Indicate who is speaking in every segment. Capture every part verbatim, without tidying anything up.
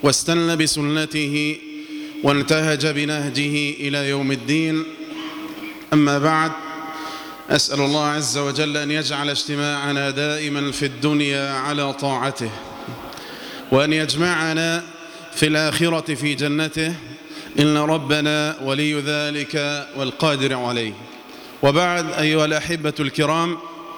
Speaker 1: واستنى بسنته وانتهج بنهجه إلى يوم الدين. أما بعد، أسأل الله عز وجل أن يجعل اجتماعنا دائما في الدنيا على طاعته، وأن يجمعنا في الآخرة في جنته، إن ربنا ولي ذلك والقادر عليه. وبعد، أيها الأحبة الكرام،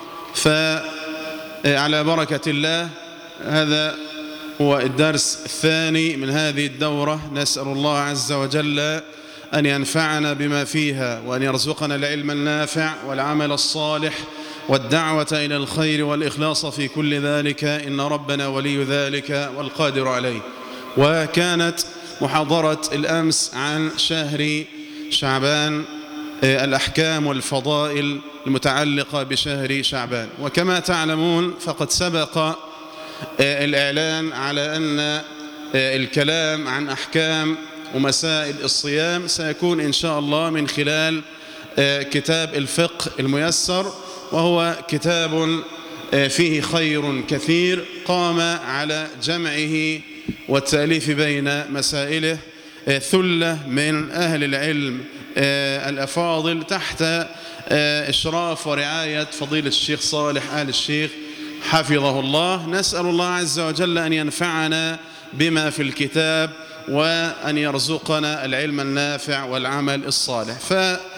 Speaker 1: فعلى بركة الله هذا هو الدرس الثاني من هذه الدورة. نسأل الله عز وجل أن ينفعنا بما فيها، وأن يرزقنا العلم النافع والعمل الصالح والدعوة إلى الخير والإخلاص في كل ذلك، إن ربنا ولي ذلك والقادر عليه. وكانت محاضرة الأمس عن شهر شعبان، الأحكام والفضائل المتعلقة بشهر شعبان. وكما تعلمون فقد سبق الإعلان على أن الكلام عن أحكام ومسائل الصيام سيكون إن شاء الله من خلال كتاب الفقه الميسر، وهو كتاب فيه خير كثير قام على جمعه والتأليف بين مسائله ثلة من أهل العلم الأفاضل تحت إشراف ورعاية فضيلة الشيخ صالح آل الشيخ حفظه الله. نسأل الله عز وجل أن ينفعنا بما في الكتاب، وأن يرزقنا العلم النافع والعمل الصالح. ف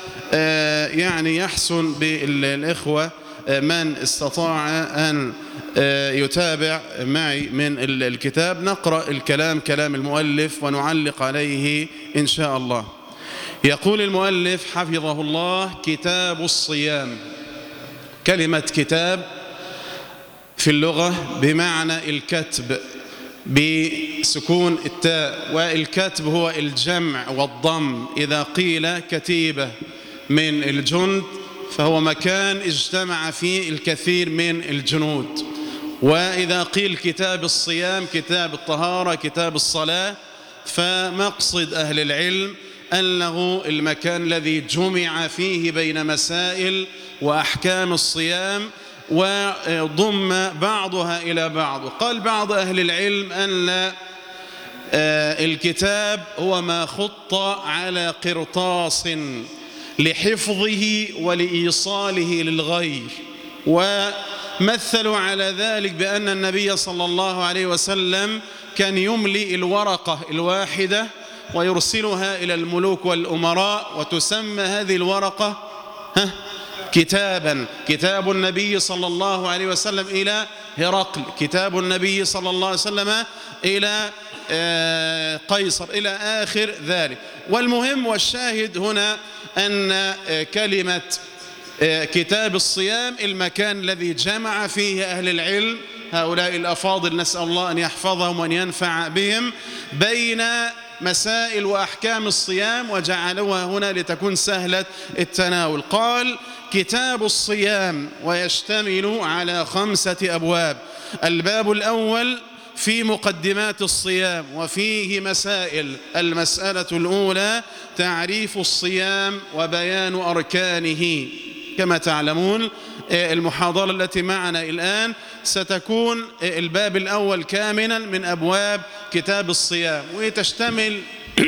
Speaker 1: يعني يحسن بالإخوة من استطاع أن يتابع معي من الكتاب، نقرأ الكلام كلام المؤلف ونعلق عليه إن شاء الله. يقول المؤلف حفظه الله: كتاب الصيام. كلمة كتاب في اللغة بمعنى الكتب بسكون التاء، والكتب هو الجمع والضم. إذا قيل كتيبة من الجند فهو مكان اجتمع فيه الكثير من الجنود. وإذا قيل كتاب الصيام، كتاب الطهارة، كتاب الصلاة، فمقصد أهل العلم أنه المكان الذي جمع فيه بين مسائل وأحكام الصيام وضم بعضها إلى بعض. قال بعض أهل العلم أن الكتاب هو ما خط على قرطاس لحفظه ولإيصاله للغير، ومثلوا على ذلك بأن النبي صلى الله عليه وسلم كان يملي الورقة الواحدة ويرسلها إلى الملوك والأمراء، وتسمى هذه الورقة ها كتابا. كتاب النبي صلى الله عليه وسلم إلى هرقل، كتاب النبي صلى الله عليه وسلم إلى قيصر، إلى آخر ذلك. والمهم والشاهد هنا أن كلمة كتاب الصيام المكان الذي جمع فيه أهل العلم هؤلاء الأفاضل، نسأل الله أن يحفظهم وأن ينفع بهم، بين مسائل وأحكام الصيام، وجعلوها هنا لتكون سهلة التناول. قال كتاب الصيام، ويشتمل على خمسة أبواب. الباب الأول في مقدمات الصيام، وفيه مسائل. المسألة الأولى تعريف الصيام وبيان أركانه. كما تعلمون المحاضرة التي معنا الآن ستكون الباب الأول كاملا من أبواب كتاب الصيام، وتشتمل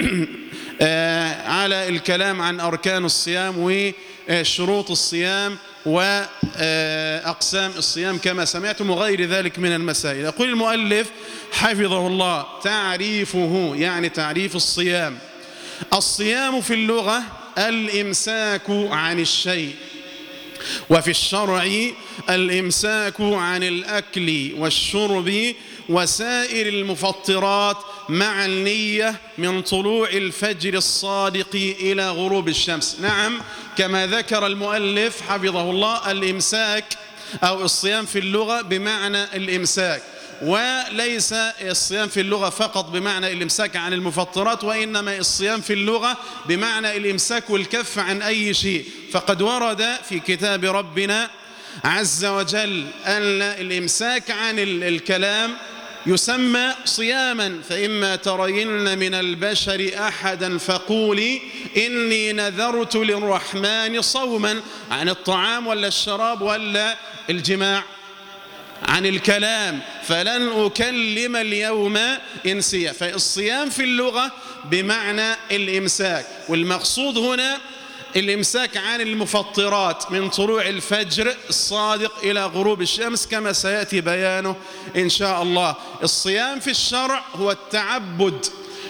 Speaker 1: على الكلام عن أركان الصيام وشروط الصيام وأقسام الصيام كما سمعتم، وغير ذلك من المسائل. يقول المؤلف حفظه الله: تعريفه، يعني تعريف الصيام. الصيام في اللغة الإمساك عن الشيء، وفي الشرع الإمساك عن الأكل والشرب وسائر المفطرات مع النية من طلوع الفجر الصادق إلى غروب الشمس. نعم، كما ذكر المؤلف حفظه الله، الإمساك أو الصيام في اللغة بمعنى الإمساك، وليس الصيام في اللغة فقط بمعنى الإمساك عن المفطرات، وإنما الصيام في اللغة بمعنى الإمساك والكف عن أي شيء. فقد ورد في كتاب ربنا عز وجل أن الإمساك عن الكلام يسمى صياما. فإما ترين من البشر أحدا فقولي إني نذرت للرحمن صوما، عن الطعام ولا الشراب ولا الجماع؟ عن الكلام، فلن أكلم اليوم إنسيا. فالصيام في اللغة بمعنى الإمساك، والمقصود هنا الإمساك عن المفطرات من طلوع الفجر الصادق إلى غروب الشمس كما سيأتي بيانه إن شاء الله. الصيام في الشرع هو التعبد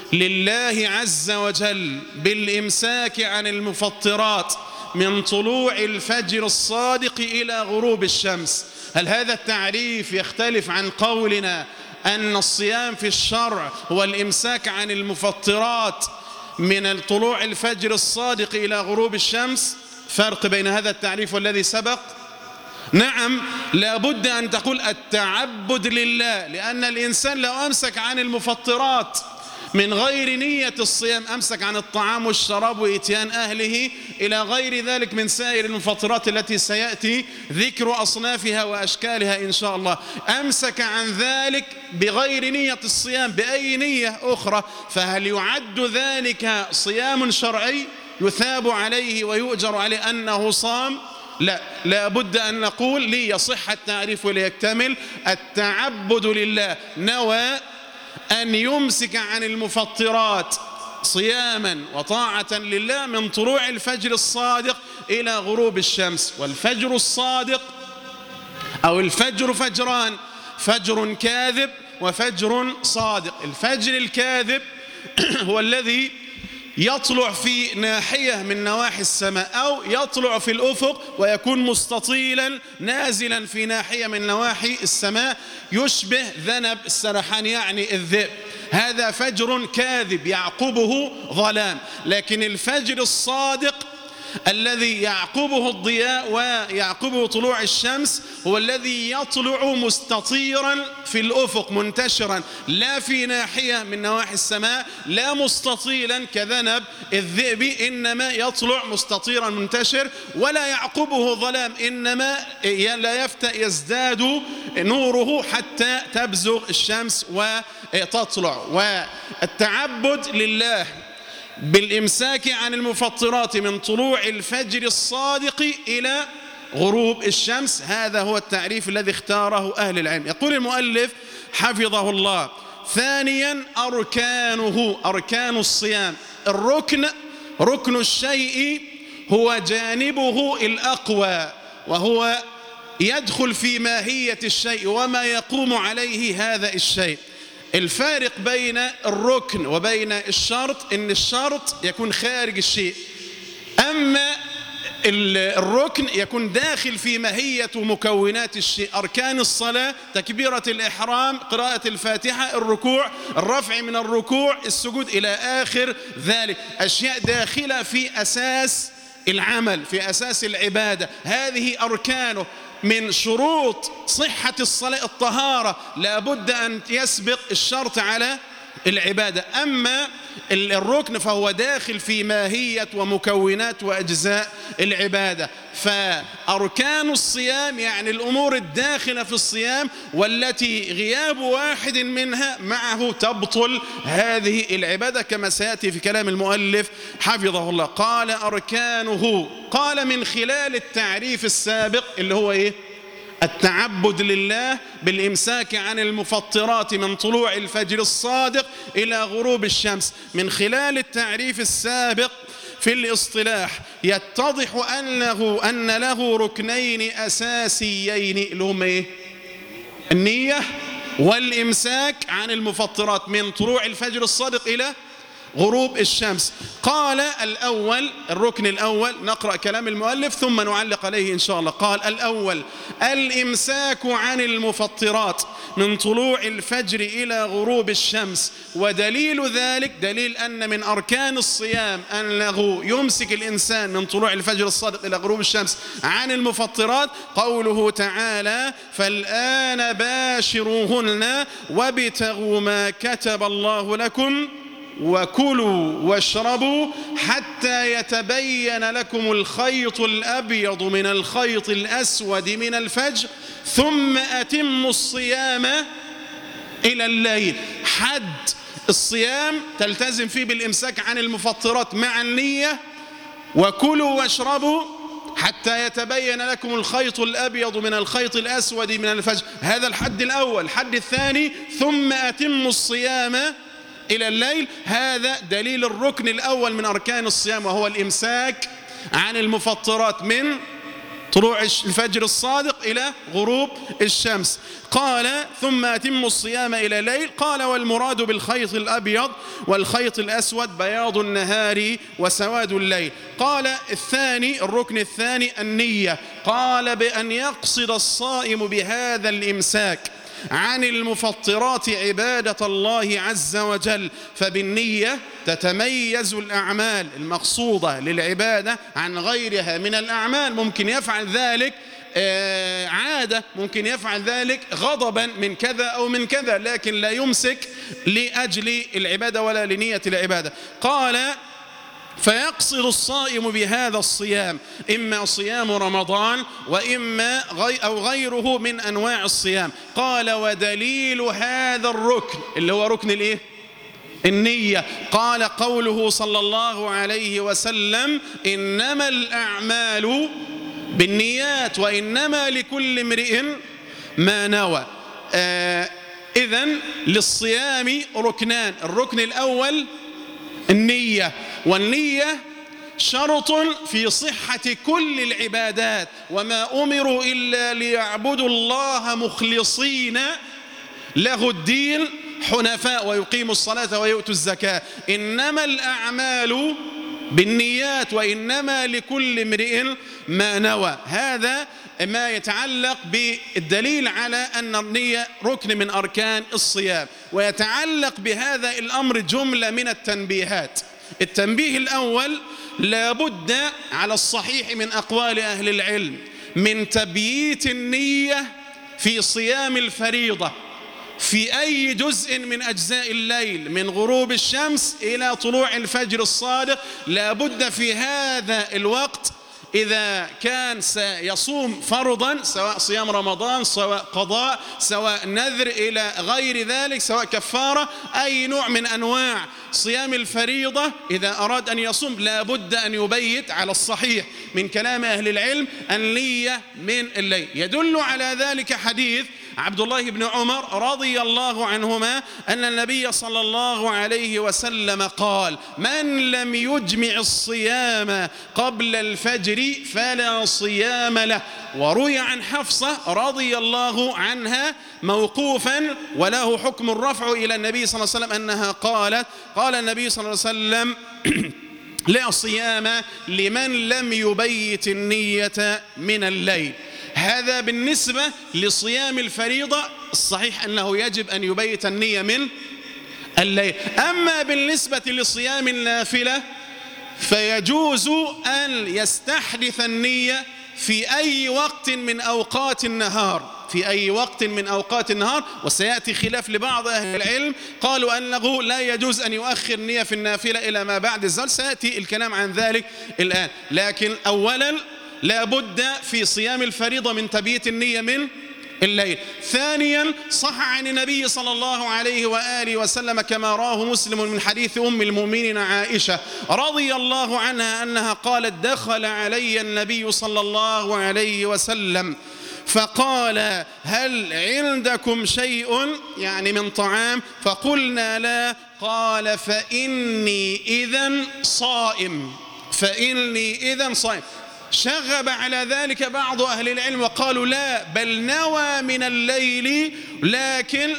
Speaker 1: لله عز وجل بالإمساك عن المفطرات من طلوع الفجر الصادق إلى غروب الشمس. هل هذا التعريف يختلف عن قولنا أن الصيام في الشرع هو الإمساك عن المفطرات من طلوع الفجر الصادق إلى غروب الشمس؟ فرق بين هذا التعريف والذي سبق؟ نعم، لابد أن تقول التعبد لله، لأن الإنسان لو أمسك عن المفطرات من غير نية الصيام، أمسك عن الطعام والشراب وإتيان أهله إلى غير ذلك من سائر المفطرات التي سيأتي ذكر أصنافها وأشكالها إن شاء الله، أمسك عن ذلك بغير نية الصيام بأي نية أخرى، فهل يعد ذلك صيام شرعي يثاب عليه ويؤجر عليه أنه صام؟ لا، لا بد أن نقول ليصح التعريف وليكتمل: التعبد لله، نوى أن يمسك عن المفطرات صياما وطاعة لله من طلوع الفجر الصادق إلى غروب الشمس. والفجر الصادق أو الفجر فجران: فجر كاذب وفجر صادق. الفجر الكاذب هو الذي يطلع في ناحية من نواحي السماء، أو يطلع في الأفق ويكون مستطيلا نازلا في ناحية من نواحي السماء يشبه ذنب السرحان يعني الذئب. هذا فجر كاذب يعقبه ظلام. لكن الفجر الصادق الذي يعقبه الضياء ويعقبه طلوع الشمس هو الذي يطلع مستطيرا في الأفق منتشرا، لا في ناحية من نواحي السماء، لا مستطيلا كذنب الذئب، إنما يطلع مستطيرا منتشر ولا يعقبه ظلام، إنما لا يفتأ يزداد نوره حتى تبزغ الشمس وتطلع. والتعبد لله بالإمساك عن المفطرات من طلوع الفجر الصادق إلى غروب الشمس، هذا هو التعريف الذي اختاره أهل العلم. يقول المؤلف حفظه الله: ثانيا أركانه، أركان الصيام. الركن، ركن الشيء هو جانبه الأقوى، وهو يدخل في ماهية الشيء وما يقوم عليه هذا الشيء. الفارق بين الركن وبين الشرط إن الشرط يكون خارج الشيء، أما الركن يكون داخل في ماهية ومكونات الشيء. أركان الصلاة: تكبيرة الإحرام، قراءة الفاتحة، الركوع، الرفع من الركوع، السجود إلى آخر ذلك، أشياء داخلة في أساس العمل، في أساس العبادة، هذه أركانه. من شروط صحة الصلاة الطهارة، لا بد أن يسبق الشرط على العبادة. أما الركن فهو داخل في ماهية ومكونات وأجزاء العبادة. فأركان الصيام يعني الأمور الداخلة في الصيام والتي غياب واحد منها معه تبطل هذه العبادة كما سيأتي في كلام المؤلف حفظه الله. قال أركانه، قال من خلال التعريف السابق اللي هو إيه؟ التعبد لله بالإمساك عن المفطرات من طلوع الفجر الصادق إلى غروب الشمس. من خلال التعريف السابق في الاصطلاح يتضح أنه أن له ركنين أساسيين اللي هم إيه؟ النية والإمساك عن المفطرات من طلوع الفجر الصادق إلى غروب الشمس. قال الأول، الركن الأول، نقرأ كلام المؤلف ثم نعلق عليه إن شاء الله. قال الأول: الإمساك عن المفطرات من طلوع الفجر إلى غروب الشمس. ودليل ذلك، دليل أن من أركان الصيام أنه يمسك الإنسان من طلوع الفجر الصادق إلى غروب الشمس عن المفطرات قوله تعالى: فالآن باشروهن وابتغوا ما كتب الله لكم وكلوا واشربوا حتى يتبين لكم الخيط الأبيض من الخيط الأسود من الفجر ثم أتموا الصيام إلى الليل. حد الصيام تلتزم فيه بالإمساك عن المفطرات مع النية، وكلوا واشربوا حتى يتبين لكم الخيط الأبيض من الخيط الأسود من الفجر. هذا الحد الأول. الحد الثاني ثم أتموا الصيام إلى الليل. هذا دليل الركن الأول من أركان الصيام، وهو الإمساك عن المفطرات من طلوع الفجر الصادق إلى غروب الشمس. قال ثم أتموا الصيام إلى الليل. قال والمراد بالخيط الأبيض والخيط الأسود بياض النهار وسواد الليل. قال الثاني الركن الثاني النية. قال بأن يقصد الصائم بهذا الإمساك عن المفطرات عبادة الله عز وجل، فبالنية تتميز الأعمال المقصودة للعبادة عن غيرها من الأعمال. ممكن يفعل ذلك عادة، ممكن يفعل ذلك غضبا من كذا أو من كذا، لكن لا يمسك لأجل العبادة ولا لنية العبادة. قال فيقصد الصائم بهذا الصيام إما صيام رمضان وإما غي أو غيره من أنواع الصيام. قال ودليل هذا الركن اللي هو ركن الإيه؟ النية. قال قوله صلى الله عليه وسلم إنما الأعمال بالنيات وإنما لكل امرئ ما نوى. آه إذن للصيام ركنان. الركن الأول النية، والنية شرط في صحة كل العبادات، وما أمروا إلا ليعبدوا الله مخلصين له الدين حنفاء ويقيموا الصلاة ويؤتوا الزكاة. إنما الأعمال بالنيات وإنما لكل امرئ ما نوى. هذا ما يتعلق بالدليل على أن النية ركن من أركان الصيام. ويتعلق بهذا الأمر جملة من التنبيهات. التنبيه الأول: لابد على الصحيح من أقوال أهل العلم من تبييت النية في صيام الفريضة في أي جزء من أجزاء الليل من غروب الشمس إلى طلوع الفجر الصادق. لابد في هذا الوقت إذا كان سيصوم فرضا، سواء صيام رمضان سواء قضاء سواء نذر إلى غير ذلك سواء كفارة، أي نوع من أنواع صيام الفريضة، إذا أراد أن يصوم لابد أن يبيت على الصحيح من كلام أهل العلم النية من الليل. يدل على ذلك حديث عبد الله بن عمر رضي الله عنهما أن النبي صلى الله عليه وسلم قال: من لم يجمع الصيام قبل الفجر فلا صيام له. وروي عن حفصة رضي الله عنها موقوفا وله حكم الرفع إلى النبي صلى الله عليه وسلم أنها قالت: قال النبي صلى الله عليه وسلم: لا صيام لمن لم يبيت النية من الليل. هذا بالنسبة لصيام الفريضة. الصحيح أنه يجب أن يبيت النية من الليل. أما بالنسبة لصيام النافلة فيجوز أن يستحدث النية في أي وقت من أوقات النهار في أي وقت من أوقات النهار. وسيأتي خلاف لبعض أهل العلم، قالوا أنه لا يجوز أن يؤخر النية في النافلة إلى ما بعد الزوال. سيأتي الكلام عن ذلك الآن. لكن أولا لا بد في صيام الفريضة من تبييت النية من الليل. ثانيا صح عن النبي صلى الله عليه وآله وسلم كما راه مسلم من حديث أم المؤمنين عائشة رضي الله عنها أنها قالت: دخل علي النبي صلى الله عليه وسلم فقال: هل عندكم شيء يعني من طعام؟ فقلنا لا. قال: فإني إذن صائم فإني إذن صائم. شغب على ذلك بعض أهل العلم وقالوا: لا، بل نوى من الليل، لكن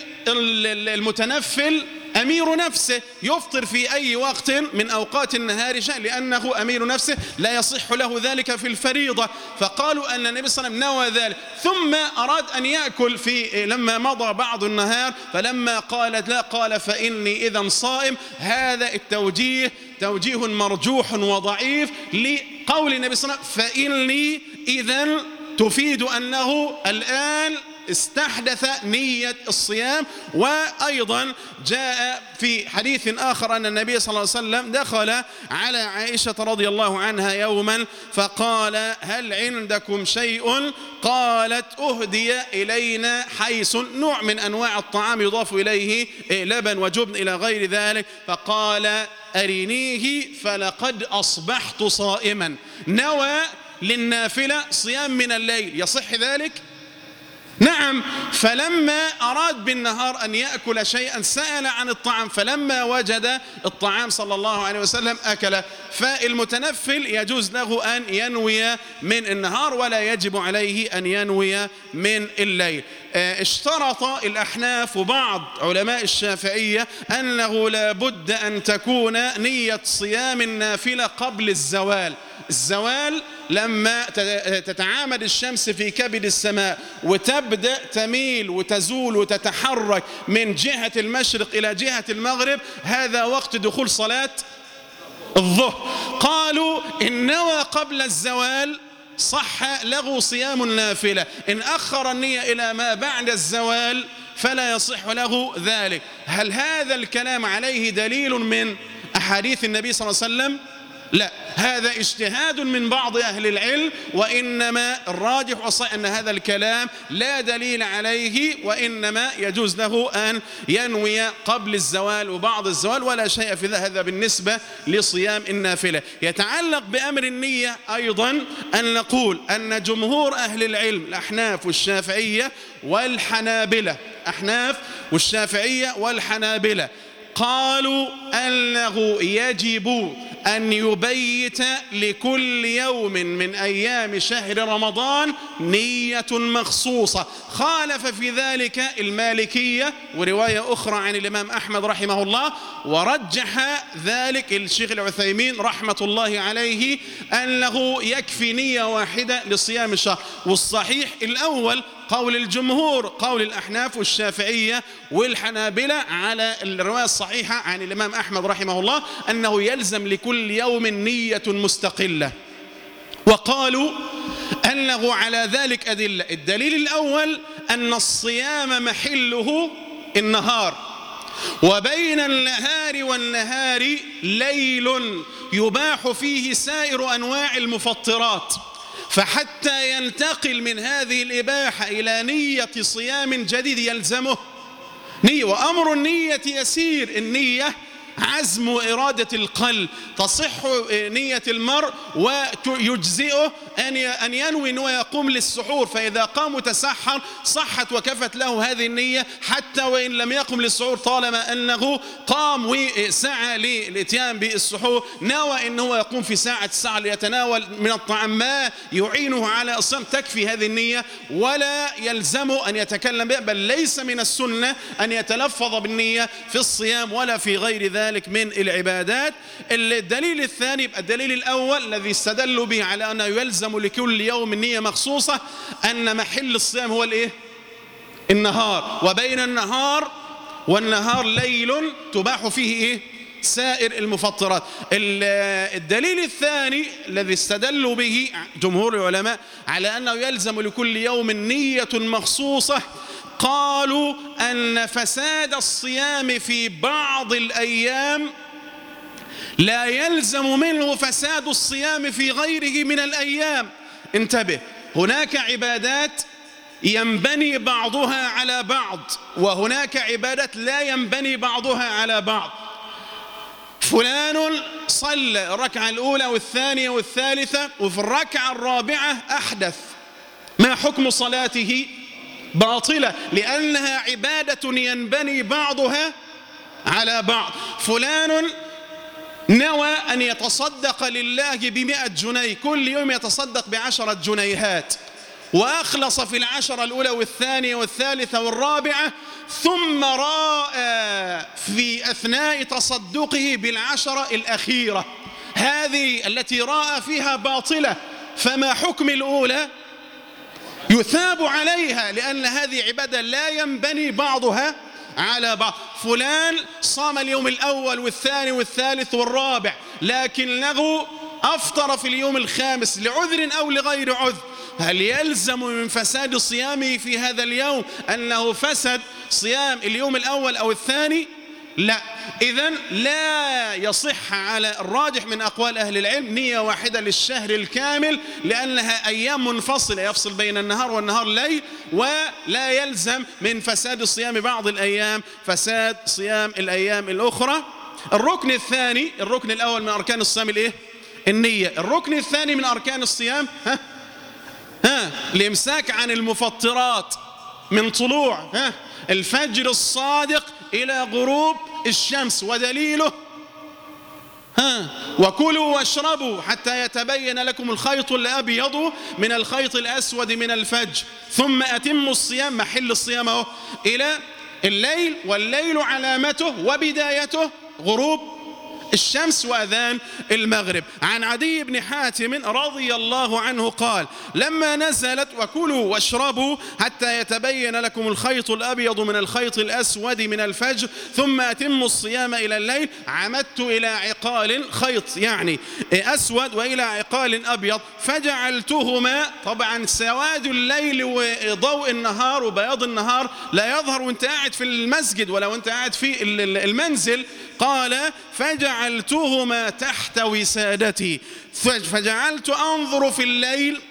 Speaker 1: المتنفل أمير نفسه يفطر في أي وقت من أوقات النهار شاء، لأنه أمير نفسه لا يصح له ذلك في الفريضة. فقالوا أن النبي صلى الله عليه وسلم نوى ذلك، ثم أراد أن يأكل في لما مضى بعض النهار، فلما قالت لا قال: فإني إذن صائم. هذا التوجيه توجيه مرجوح وضعيف لقول النبي صلى الله عليه وسلم فإني إذن، تفيد أنه الآن استحدث نية الصيام. وأيضا جاء في حديث آخر أن النبي صلى الله عليه وسلم دخل على عائشة رضي الله عنها يوما فقال: هل عندكم شيء؟ قالت: أهدي إلينا حيث، نوع من أنواع الطعام يضاف إليه لبن وجبن إلى غير ذلك. فقال: أرنيه فلقد أصبحت صائما. نوى للنافلة صيام من الليل، يصح ذلك؟ نعم. فلما أراد بالنهار أن يأكل شيئا سأل عن الطعام، فلما وجد الطعام صلى الله عليه وسلم أكله. فالمتنفل يجوز له أن ينوي من النهار ولا يجب عليه أن ينوي من الليل. اشترط الأحناف وبعض علماء الشافعية أنه لا بد أن تكون نية صيام النافلة قبل الزوال. الزوال لما تتعامد الشمس في كبد السماء وتبدأ تميل وتزول وتتحرك من جهة المشرق إلى جهة المغرب، هذا وقت دخول صلاة الظهر. قالوا إن نوى قبل الزوال صح له صيام النافلة، إن أخر النية إلى ما بعد الزوال فلا يصح له ذلك. هل هذا الكلام عليه دليل من أحاديث النبي صلى الله عليه وسلم؟ لا، هذا اجتهاد من بعض أهل العلم، وإنما الراجح والصحيح أن هذا الكلام لا دليل عليه، وإنما يجوز له أن ينوي قبل الزوال وبعد الزوال ولا شيء في هذا بالنسبة لصيام النافلة. يتعلق بأمر النية أيضا أن نقول أن جمهور أهل العلم الأحناف والشافعية والحنابلة، أحناف والشافعية والحنابلة قالوا أنه يجب أن يبيت لكل يوم من أيام شهر رمضان نية مخصوصة. خالف في ذلك المالكية ورواية أخرى عن الإمام أحمد رحمه الله، ورجح ذلك الشيخ العثيمين رحمة الله عليه أنه يكفي نية واحدة لصيام الشهر. والصحيح الأول قول الجمهور، قول الأحناف والشافعية والحنابلة على الرواية الصحيحة عن الإمام أحمد رحمه الله أنه يلزم لكل يوم نية مستقلة. وقالوا أنه على ذلك أدلة. الدليل الأول أن الصيام محله النهار، وبين النهار والنهار ليل يباح فيه سائر أنواع المفطرات، فحتى ينتقل من هذه الإباحة إلى نية صيام جديد يلزمه نية. وأمر النية يسير، النية عزم وإرادة القلب، تصح نية المرء ويجزئه أن ينوي أنه يقوم للسحور، فإذا قام وتسحر صحت وكفت له هذه النية حتى وإن لم يقم للسحور، طالما أنه قام وسعى للإتيان بالسحور، نوى أنه يقوم في ساعة الساعة ليتناول من الطعام ما يعينه على الصيام، تكفي هذه النية ولا يلزمه أن يتكلم بها، بل ليس من السنة أن يتلفظ بالنية في الصيام ولا في غير ذلك من العبادات. الدليل الثاني، الدليل الأول الذي استدلوا به على أنه يلزم لكل يوم نية مخصوصة أن محل الصيام هو الإيه؟ النهار، وبين النهار والنهار ليل تباح فيه إيه؟ سائر المفطرات. الدليل الثاني الذي استدلوا به جمهور العلماء على أنه يلزم لكل يوم نية مخصوصة، قالوا أن فساد الصيام في بعض الأيام لا يلزم منه فساد الصيام في غيره من الأيام. انتبه، هناك عبادات ينبني بعضها على بعض، وهناك عبادات لا ينبني بعضها على بعض. فلان صلى الركعة الأولى والثانية والثالثة، وفي الركعة الرابعة أحدث، ما حكم صلاته؟ باطلة، لأنها عبادة ينبني بعضها على بعض. فلان نوى أن يتصدق لله بمئة جنيه، كل يوم يتصدق بعشرة جنيهات، وأخلص في العشرة الأولى والثانية والثالثة والرابعة، ثم رأى في أثناء تصدقه بالعشرة الأخيرة هذه التي رأى فيها باطلة، فما حكم الأولى؟ يثاب عليها، لأن هذه عبادة لا ينبني بعضها على بعض. فلان صام اليوم الأول والثاني والثالث والرابع، لكنه أفطر في اليوم الخامس لعذر أو لغير عذر، هل يلزم من فساد صيامه في هذا اليوم أنه فسد صيام اليوم الأول أو الثاني؟ لا. إذن لا يصح على الراجح من أقوال أهل العلم نية واحدة للشهر الكامل، لأنها أيام منفصلة يفصل بين النهار والنهار ليل، ولا يلزم من فساد صيام بعض الأيام فساد صيام الأيام الأخرى. الركن الثاني، الركن الأول من أركان الصيام الإيه؟ النية. الركن الثاني من أركان الصيام ها ها الإمساك عن المفطرات من طلوع ها الفجر الصادق إلى غروب الشمس، ودليله ها وكلوا واشربوا حتى يتبين لكم الخيط الأبيض من الخيط الأسود من الفجر ثم أتموا الصيام، محل الصيام اهو، إلى الليل، والليل علامته وبدايته غروب الشمس وأذان المغرب. عن عدي بن حاتم رضي الله عنه قال: لما نزلت وكلوا واشربوا حتى يتبين لكم الخيط الأبيض من الخيط الأسود من الفجر ثم أتموا الصيام إلى الليل، عمدت إلى عقال خيط يعني أسود وإلى عقال أبيض فجعلتهما، طبعا سواد الليل وضوء النهار وبياض النهار لا يظهر وانت قاعد في المسجد ولا وانت قاعد في المنزل، قال فجعلتهما تحت وسادتي فجعلت أنظر في الليل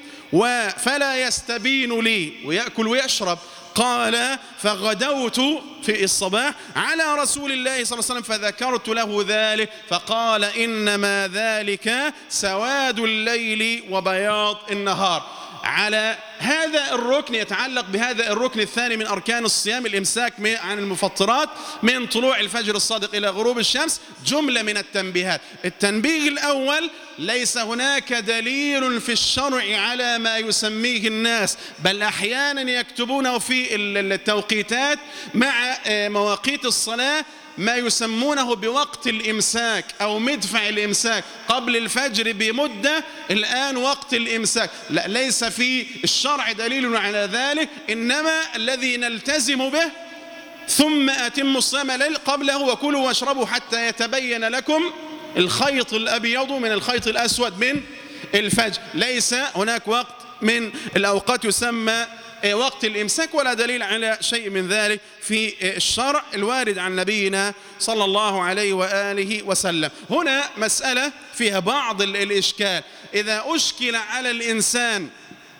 Speaker 1: فلا يستبين لي ويأكل ويشرب. قال فغدوت في الصباح على رسول الله صلى الله عليه وسلم فذكرت له ذلك فقال إنما ذلك سواد الليل وبياض النهار. على هذا الركن يتعلق بهذا الركن الثاني من أركان الصيام الإمساك عن المفطرات من طلوع الفجر الصادق إلى غروب الشمس جملة من التنبيهات. التنبيه الأول: ليس هناك دليل في الشرع على ما يسميه الناس، بل أحيانا يكتبونه في التوقيتات مع مواقيت الصلاة ما يسمونه بوقت الإمساك أو مدفع الإمساك، قبل الفجر بمدة الآن وقت الإمساك. لا، ليس في الشرع دليل على ذلك، إنما الذي نلتزم به ثم أتموا الصيام الليل قبله وكلوا واشربوا حتى يتبين لكم الخيط الأبيض من الخيط الأسود من الفجر. ليس هناك وقت من الأوقات يسمى وقت الإمساك، ولا دليل على شيء من ذلك في الشرع الوارد عن نبينا صلى الله عليه وآله وسلم. هنا مسألة فيها بعض الإشكال: إذا أشكل على الإنسان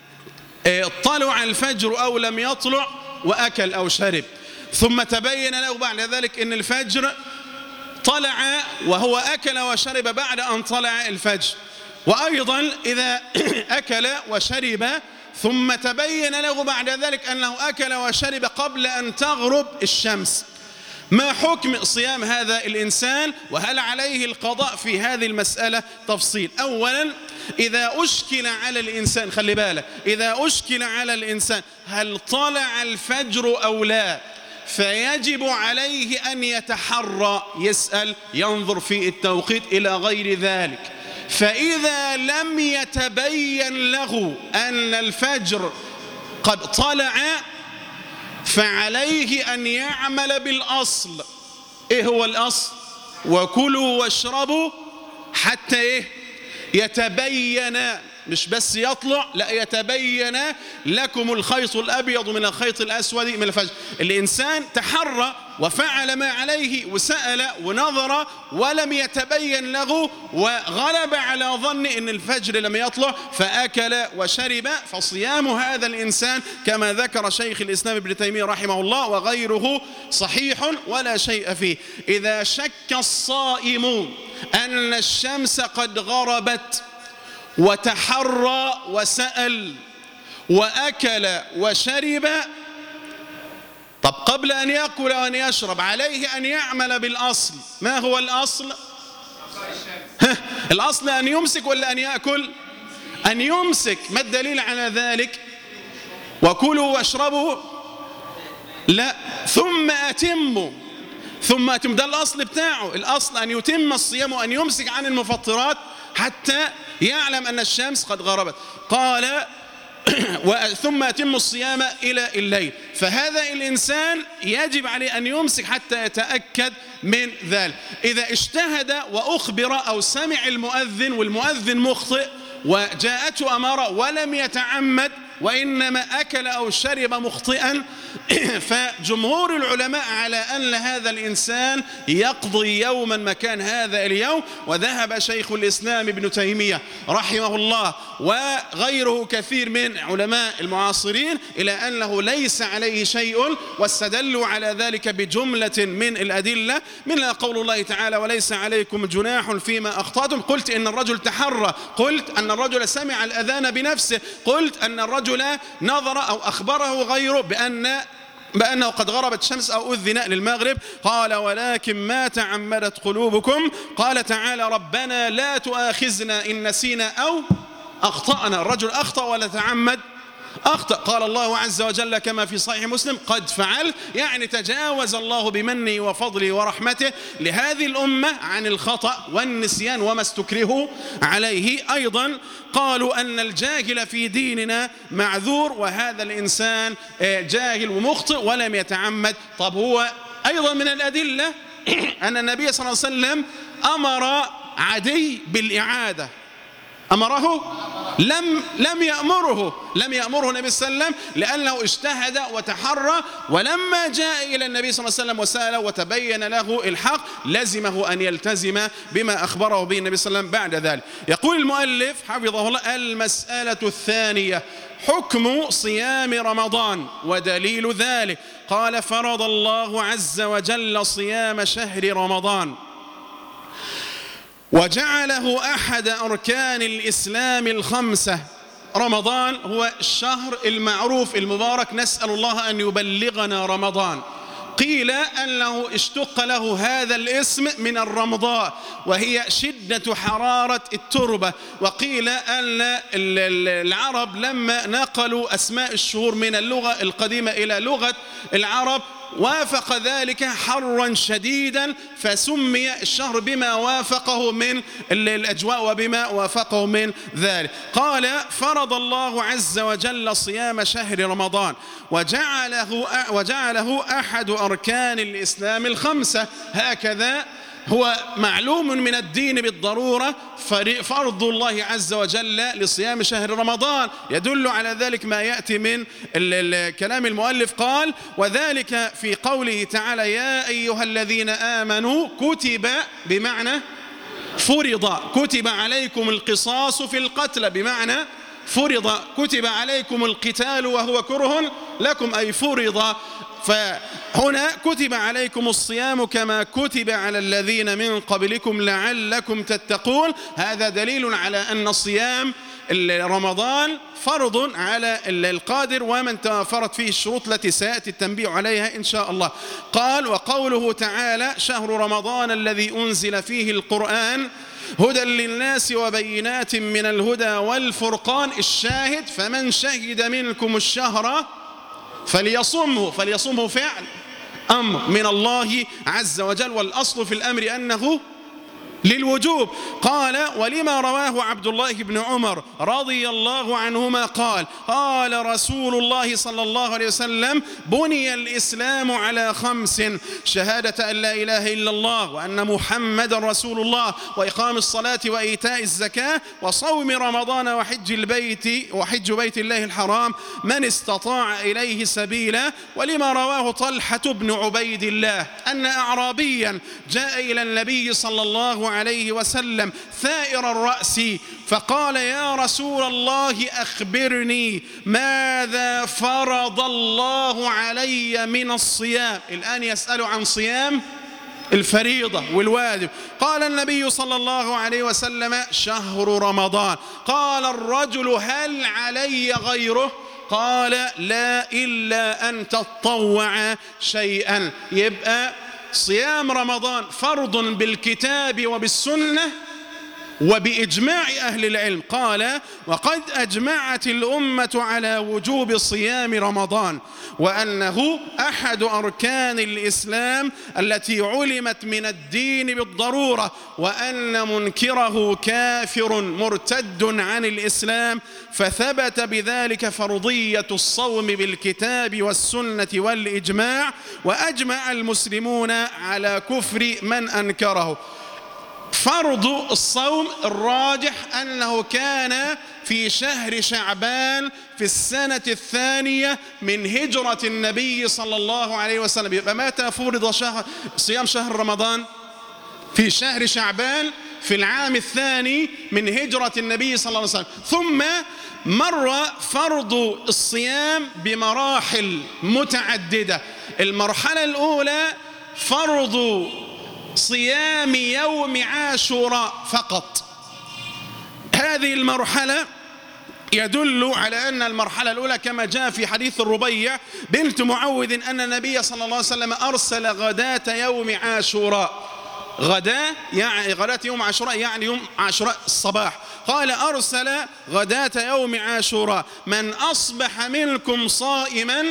Speaker 1: طلع الفجر أو لم يطلع وأكل أو شرب ثم تبين له بعد ذلك أن الفجر طلع وهو أكل وشرب بعد أن طلع الفجر، وأيضا إذا أكل وشرب ثم تبين له بعد ذلك أنه أكل وشرب قبل أن تغرب الشمس، ما حكم صيام هذا الإنسان؟ وهل عليه القضاء في هذه المسألة؟ تفصيل. أولا، إذا أشكل على الإنسان، خلي بالك، إذا أشكل على الإنسان هل طلع الفجر أو لا، فيجب عليه أن يتحرى، يسأل، ينظر في التوقيت إلى غير ذلك. فإذا لم يتبين له أن الفجر قد طلع فعليه أن يعمل بالأصل. إيه هو الأصل؟ وكلوا واشربوا حتى إيه؟ يتبين، مش بس يطلع، لا، يتبين لكم الخيط الأبيض من الخيط الأسود من الفجر. الإنسان تحرى وفعل ما عليه وسأل ونظر ولم يتبين له وغلب على ظن أن الفجر لم يطلع فأكل وشرب، فصيام هذا الإنسان كما ذكر شيخ الإسلام ابن تيمية رحمه الله وغيره صحيح ولا شيء فيه. إذا شك الصائم أن الشمس قد غربت وتحرى وسأل وأكل وشرب، طب قبل أن يأكل وأن يشرب عليه أن يعمل بالأصل. ما هو الأصل؟ الأصل أن يمسك ولا أن يأكل؟ أن يمسك. ما الدليل على ذلك؟ وكلوا واشربوا، لا، ثم أتموا، ثم أتم، ده الأصل بتاعه. الأصل أن يتم الصيام وأن يمسك عن المفطرات حتى يعلم أن الشمس قد غربت. قال ثم أتم الصيام إلى الليل. فهذا الإنسان يجب عليه أن يمسك حتى يتأكد من ذلك. إذا اجتهد وأخبر أو سمع المؤذن والمؤذن مخطئ وجاءته أمارة ولم يتعمد وإنما أكل أو شرب مخطئا. فجمهور العلماء على أن هذا الإنسان يقضي يوما مكان هذا اليوم. وذهب شيخ الإسلام ابن تيمية رحمه الله وغيره كثير من علماء المعاصرين إلى أنه ليس عليه شيء، واستدلوا على ذلك بجملة من الأدلة، منها قول الله تعالى: وليس عليكم جناح فيما أخطأتم. قلت إن الرجل تحرى، قلت أن الرجل سمع الأذان بنفسه، قلت أن الرجل نظر أو أخبره غيره بأن بأنه قد غربت الشمس أو أذن للمغرب. قال: ولكن ما تعمدت قلوبكم. قال تعالى: ربنا لا تؤاخذنا إن نسينا أو أخطأنا. الرجل أخطأ ولا تعمد؟ أخطأ. قال الله عز وجل كما في صحيح مسلم: قد فعل، يعني تجاوز الله بمنه وفضله ورحمته لهذه الأمة عن الخطأ والنسيان وما استكرهوا عليه. أيضا قالوا أن الجاهل في ديننا معذور، وهذا الإنسان جاهل ومخطئ ولم يتعمد. طب هو أيضا من الأدلة أن النبي صلى الله عليه وسلم أمر عدي بالإعادة. أمره؟ لم لم يأمره لم يأمره النبي صلى الله عليه وسلم، لأنه اجتهد وتحرى، ولما جاء إلى النبي صلى الله عليه وسلم وسأله وتبين له الحق لزمه أن يلتزم بما أخبره به النبي صلى الله عليه وسلم بعد ذلك. يقول المؤلف حفظه الله: المسألة الثانية حكم صيام رمضان، ودليل ذلك قال: فرض الله عز وجل صيام شهر رمضان وجعله أحد أركان الإسلام الخمسة. رمضان هو الشهر المعروف المبارك، نسأل الله أن يبلغنا رمضان. قيل أنه اشتق له هذا الاسم من الرمضاء، وهي شدة حرارة التربة. وقيل أن العرب لما نقلوا أسماء الشهور من اللغة القديمة إلى لغة العرب وافق ذلك حرا شديدا، فسمي الشهر بما وافقه من الأجواء وبما وافقه من ذلك. قال: فرض الله عز وجل صيام شهر رمضان وجعله وجعله أحد أركان الإسلام الخمسة. هكذا هو معلوم من الدين بالضرورة فرض الله عز وجل لصيام شهر رمضان. يدل على ذلك ما يأتي من كلام المؤلف. قال: وذلك في قوله تعالى: يا أيها الذين آمنوا كتب، بمعنى فرض، كتب عليكم القصاص في القتل، بمعنى فرض، كتب عليكم القتال وهو كره لكم، أي فرض. فهنا كتب عليكم الصيام كما كتب على الذين من قبلكم لعلكم تتقون. هذا دليل على أن صيام رمضان فرض على القادر ومن توفرت فيه الشروط التي سيأتي التنبيه عليها إن شاء الله. قال: وقوله تعالى: شهر رمضان الذي أنزل فيه القرآن هدى للناس وبينات من الهدى والفرقان. الشاهد: فمن شهد منكم الشهر فليصمه. فليصمه فعل أمر من الله عز وجل، والأصل في الأمر أنه للوجوب. قال: ولما رواه عبد الله بن عمر رضي الله عنهما قال: قال رسول الله صلى الله عليه وسلم: بني الإسلام على خمس: شهادة أن لا إله إلا الله وأن محمد رسول الله، وإقام الصلاة وإيتاء الزكاة، وصوم رمضان وحج البيت وحج بيت الله الحرام من استطاع إليه سبيلا. ولما رواه طلحة بن عبيد الله أن أعرابيا جاء إلى النبي صلى الله عليه وسلم ثائر الرأس فقال: يا رسول الله أخبرني ماذا فرض الله علي من الصيام. الآن يسأل عن صيام الفريضة والواجب. قال النبي صلى الله عليه وسلم: شهر رمضان. قال الرجل: هل علي غيره؟ قال: لا إلا أن تطوع شيئا. يبقى صيام رمضان فرض بالكتاب وبالسنة وبإجماع أهل العلم. قال: وقد أجمعت الأمة على وجوب صيام رمضان، وأنه أحد أركان الإسلام التي علمت من الدين بالضرورة، وأن منكره كافر مرتد عن الإسلام، فثبت بذلك فرضية الصوم بالكتاب والسنة والإجماع، وأجمع المسلمون على كفر من أنكره. فرض الصوم الراجح أنه كان في شهر شعبان في السنة الثانية من هجرة النبي صلى الله عليه وسلم. يبقى متى فرض شهر صيام شهر رمضان؟ في شهر شعبان في العام الثاني من هجرة النبي صلى الله عليه وسلم. ثم مر فرض الصيام بمراحل متعددة. المرحلة الأولى فرض صيام يوم عاشوراء فقط. هذه المرحلة يدل على أن المرحلة الأولى كما جاء في حديث الربيع بنت معوذ أن النبي صلى الله عليه وسلم أرسل غداة يوم عاشوراء. غداة يعني غداة يوم عاشوراء يعني يوم عاشوراء الصباح. قال أرسل غداة يوم عاشوراء من أصبح منكم صائما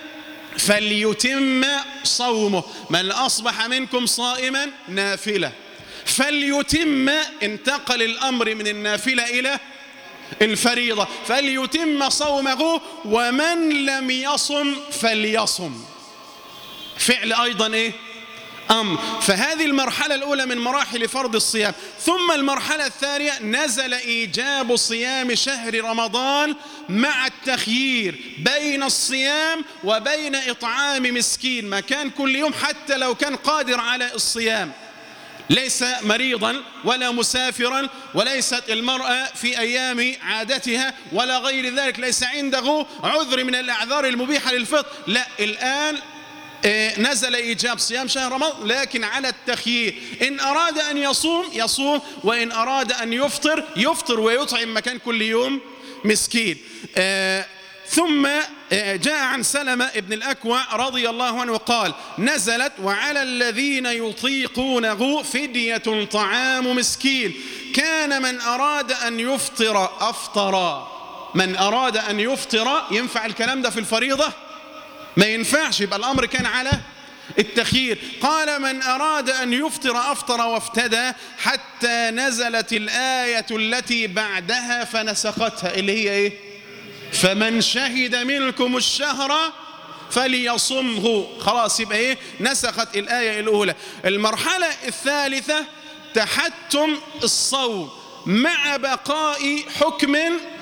Speaker 1: فليتم صومه. من أصبح منكم صائما نافلة فليتم. انتقل الأمر من النافلة إلى الفريضة. فليتم صومه ومن لم يصم فليصم. فعل أيضا إيه؟ أمر. فهذه المرحلة الأولى من مراحل فرض الصيام. ثم المرحلة الثانية نزل إيجاب صيام شهر رمضان مع التخيير بين الصيام وبين إطعام مسكين مكان كل يوم حتى لو كان قادر على الصيام، ليس مريضا ولا مسافرا وليست المرأة في أيام عادتها ولا غير ذلك، ليس عنده عذر من الأعذار المبيحة للفطر. لا، الآن نزل إيجاب صيام شهر رمضان لكن على التخيير. إن أراد أن يصوم يصوم وإن أراد أن يفطر يفطر ويطعم مكان كل يوم مسكين. آه ثم جاء عن سلمة ابن الأكوع رضي الله عنه قال نزلت وعلى الذين يطيقونه فدية طعام مسكين كان من أراد أن يفطر أفطر. من أراد أن يفطر ينفع الكلام ده في الفريضة؟ ما ينفعش، يبقى الأمر كان على التخيير. قال من أراد أن يفطر أفطر وافتدى حتى نزلت الآية التي بعدها فنسختها اللي هي إيه؟ فمن شهد منكم الشهر فليصمه. خلاص يبقى إيه؟ نسخت الآية الأولى. المرحلة الثالثة تحتم الصوم مع بقاء حكم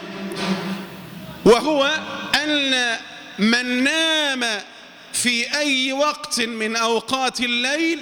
Speaker 1: وهو أن من نام في أي وقت من أوقات الليل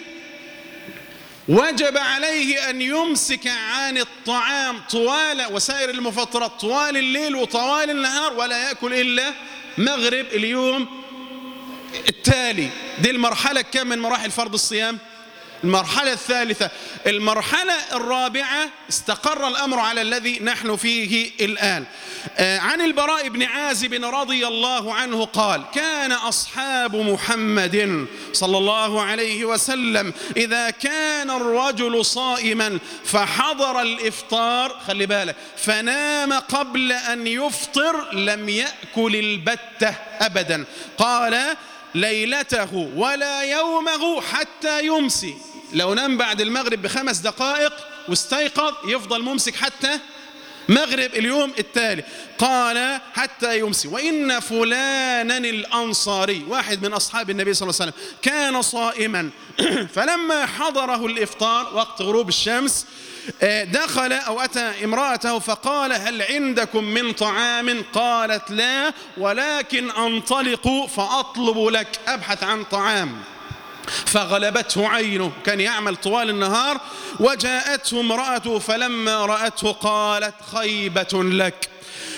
Speaker 1: وجب عليه أن يمسك عن الطعام طوال وسائر المفطرات طوال الليل وطوال النهار ولا يأكل إلا مغرب اليوم التالي. دي المرحلة كم من مراحل فرض الصيام؟ المرحلة الثالثة. المرحلة الرابعة استقر الأمر على الذي نحن فيه الآن. آه عن البراء بن عازب رضي الله عنه قال كان أصحاب محمد صلى الله عليه وسلم إذا كان الرجل صائما فحضر الإفطار خلي بالك فنام قبل أن يفطر لم يأكل البتة أبدا. قال ليلته ولا يومه حتى يمسي. لو نام بعد المغرب بخمس دقائق واستيقظ يفضل ممسك حتى مغرب اليوم التالي. قال حتى يمسي. وإن فلانا الأنصاري واحد من أصحاب النبي صلى الله عليه وسلم كان صائما فلما حضره الإفطار وقت غروب الشمس دخل أو أتى امرأته فقال هل عندكم من طعام؟ قالت لا ولكن أنطلق فأطلب لك أبحث عن طعام. فغلبته عينه كان يعمل طوال النهار وجاءته امرأته فلما رأته قالت خيبة لك.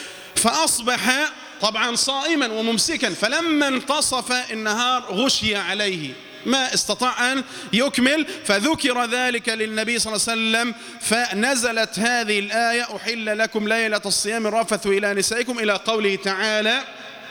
Speaker 1: فأصبح طبعا صائما وممسكا فلما انتصف النهار غشي عليه ما استطاع أن يكمل فذكر ذلك للنبي صلى الله عليه وسلم فنزلت هذه الآية أحل لكم ليلة الصيام الرفث إلى نسائكم إلى قوله تعالى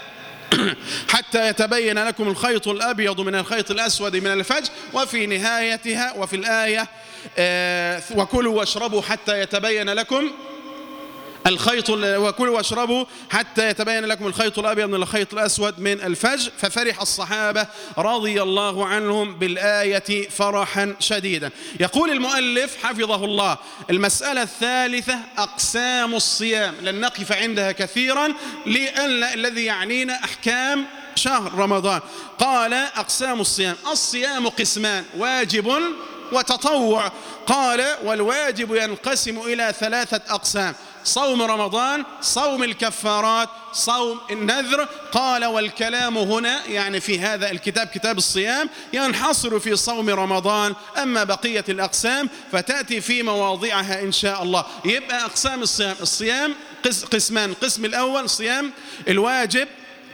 Speaker 1: حتى يتبين لكم الخيط الأبيض من الخيط الأسود من الفجر. وفي نهايتها وفي الآية آه وكلوا واشربوا حتى يتبين لكم الخيط وكلوا واشربوا حتى يتبين لكم الخيط الأبيض من الخيط الأسود من الفجر. ففرح الصحابة رضي الله عنهم بالآية فرحا شديدا. يقول المؤلف حفظه الله المسألة الثالثة أقسام الصيام لن نقف عندها كثيرا لأن الذي يعنينا أحكام شهر رمضان. قال أقسام الصيام. الصيام قسمان واجب وتطوع. قال والواجب ينقسم إلى ثلاثة أقسام صوم رمضان، صوم الكفارات، صوم النذر. قال والكلام هنا يعني في هذا الكتاب كتاب الصيام ينحصر في صوم رمضان، أما بقية الأقسام فتأتي في مواضعها إن شاء الله. يبقى أقسام الصيام، الصيام قسمان، القسم الأول صيام الواجب،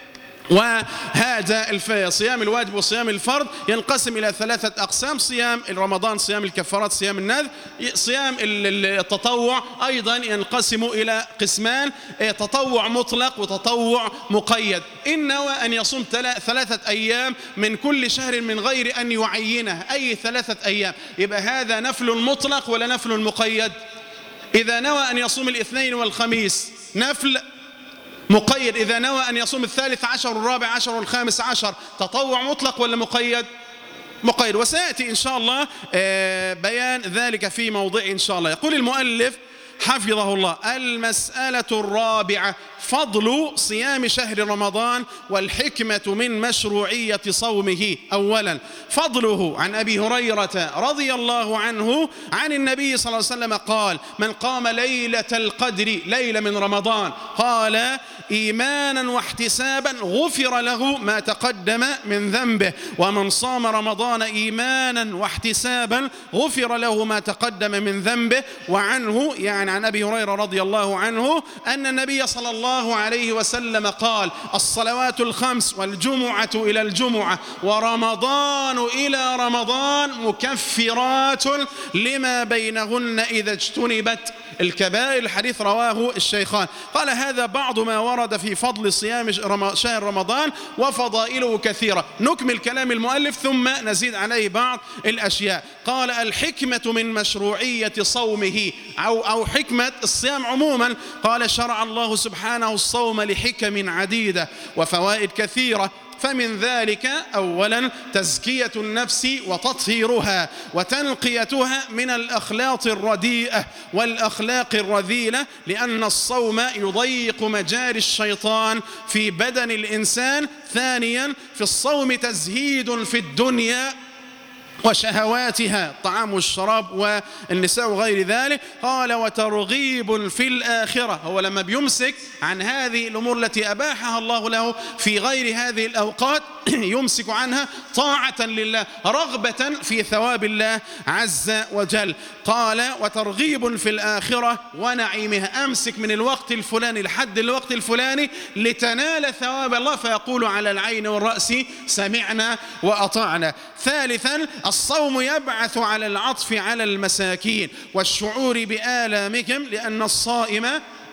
Speaker 1: وهذا صيام الواجب وصيام الفرض ينقسم إلى ثلاثة أقسام: صيام رمضان، صيام الكفارات، صيام النذر. صيام التطوع أيضا ينقسم إلى قسمان: تطوع مطلق وتطوع مقيد. إن نوى أن يصوم ثلاثة أيام من كل شهر من غير أن يعينه أي ثلاثة أيام، يبقى هذا نفل مطلق ولا نفل مقيد؟ إذا نوى أن يصوم الاثنين والخميس نفل مقيد، إذا نوى أن يصوم الثالث عشر والرابع عشر والخامس عشر تطوع مطلق ولا مقيد؟ مقيد. وسيأتي إن شاء الله بيان ذلك في موضع إن شاء الله. يقول المؤلف حفظه الله: المسألة الرابعة فضل صيام شهر رمضان والحكمة من مشروعية صومه. أولا فضله: عن أبي هريرة رضي الله عنه عن النبي صلى الله عليه وسلم قال: من قام ليلة القدر، ليلة من رمضان، قال إيمانا واحتسابا غفر له ما تقدم من ذنبه، ومن صام رمضان إيمانا واحتسابا غفر له ما تقدم من ذنبه. وعنه يعني عن أبي هريرة رضي الله عنه أن النبي صلى الله عليه وسلم قال: الصلوات الخمس والجمعة إلى الجمعة ورمضان إلى رمضان مكفرات لما بينهن إذا اجتنبت الكبائر. الحديث رواه الشيخان. قال: هذا بعض ما ورد في فضل صيام شهر رمضان وفضائله كثيرة. نكمل كلام المؤلف ثم نزيد عليه بعض الأشياء. قال: الحكمة من مشروعية صومه أو, أو حكمة الصيام عموما. قال: شرع الله سبحانه الصوم لحكم عديدة وفوائد كثيرة، فمن ذلك أولا تزكية النفس وتطهيرها وتنقيتها من الأخلاق الرديئة والأخلاق الرذيلة، لأن الصوم يضيق مجاري الشيطان في بدن الإنسان. ثانيا في الصوم تزهيد في الدنيا وشهواتها، الطعام والشراب والنساء وغير ذلك. قال: وترغيب في الآخرة. هو لما بيمسك عن هذه الأمور التي أباحها الله له في غير هذه الأوقات يمسك عنها طاعة لله، رغبة في ثواب الله عز وجل. قال: وترغيب في الآخرة ونعيمها، أمسك من الوقت الفلاني لحد الوقت الفلاني لتنال ثواب الله، فيقول على العين والرأس سمعنا وأطعنا. ثالثا الصوم يبعث على العطف على المساكين والشعور بآلامهم، لأن الصائم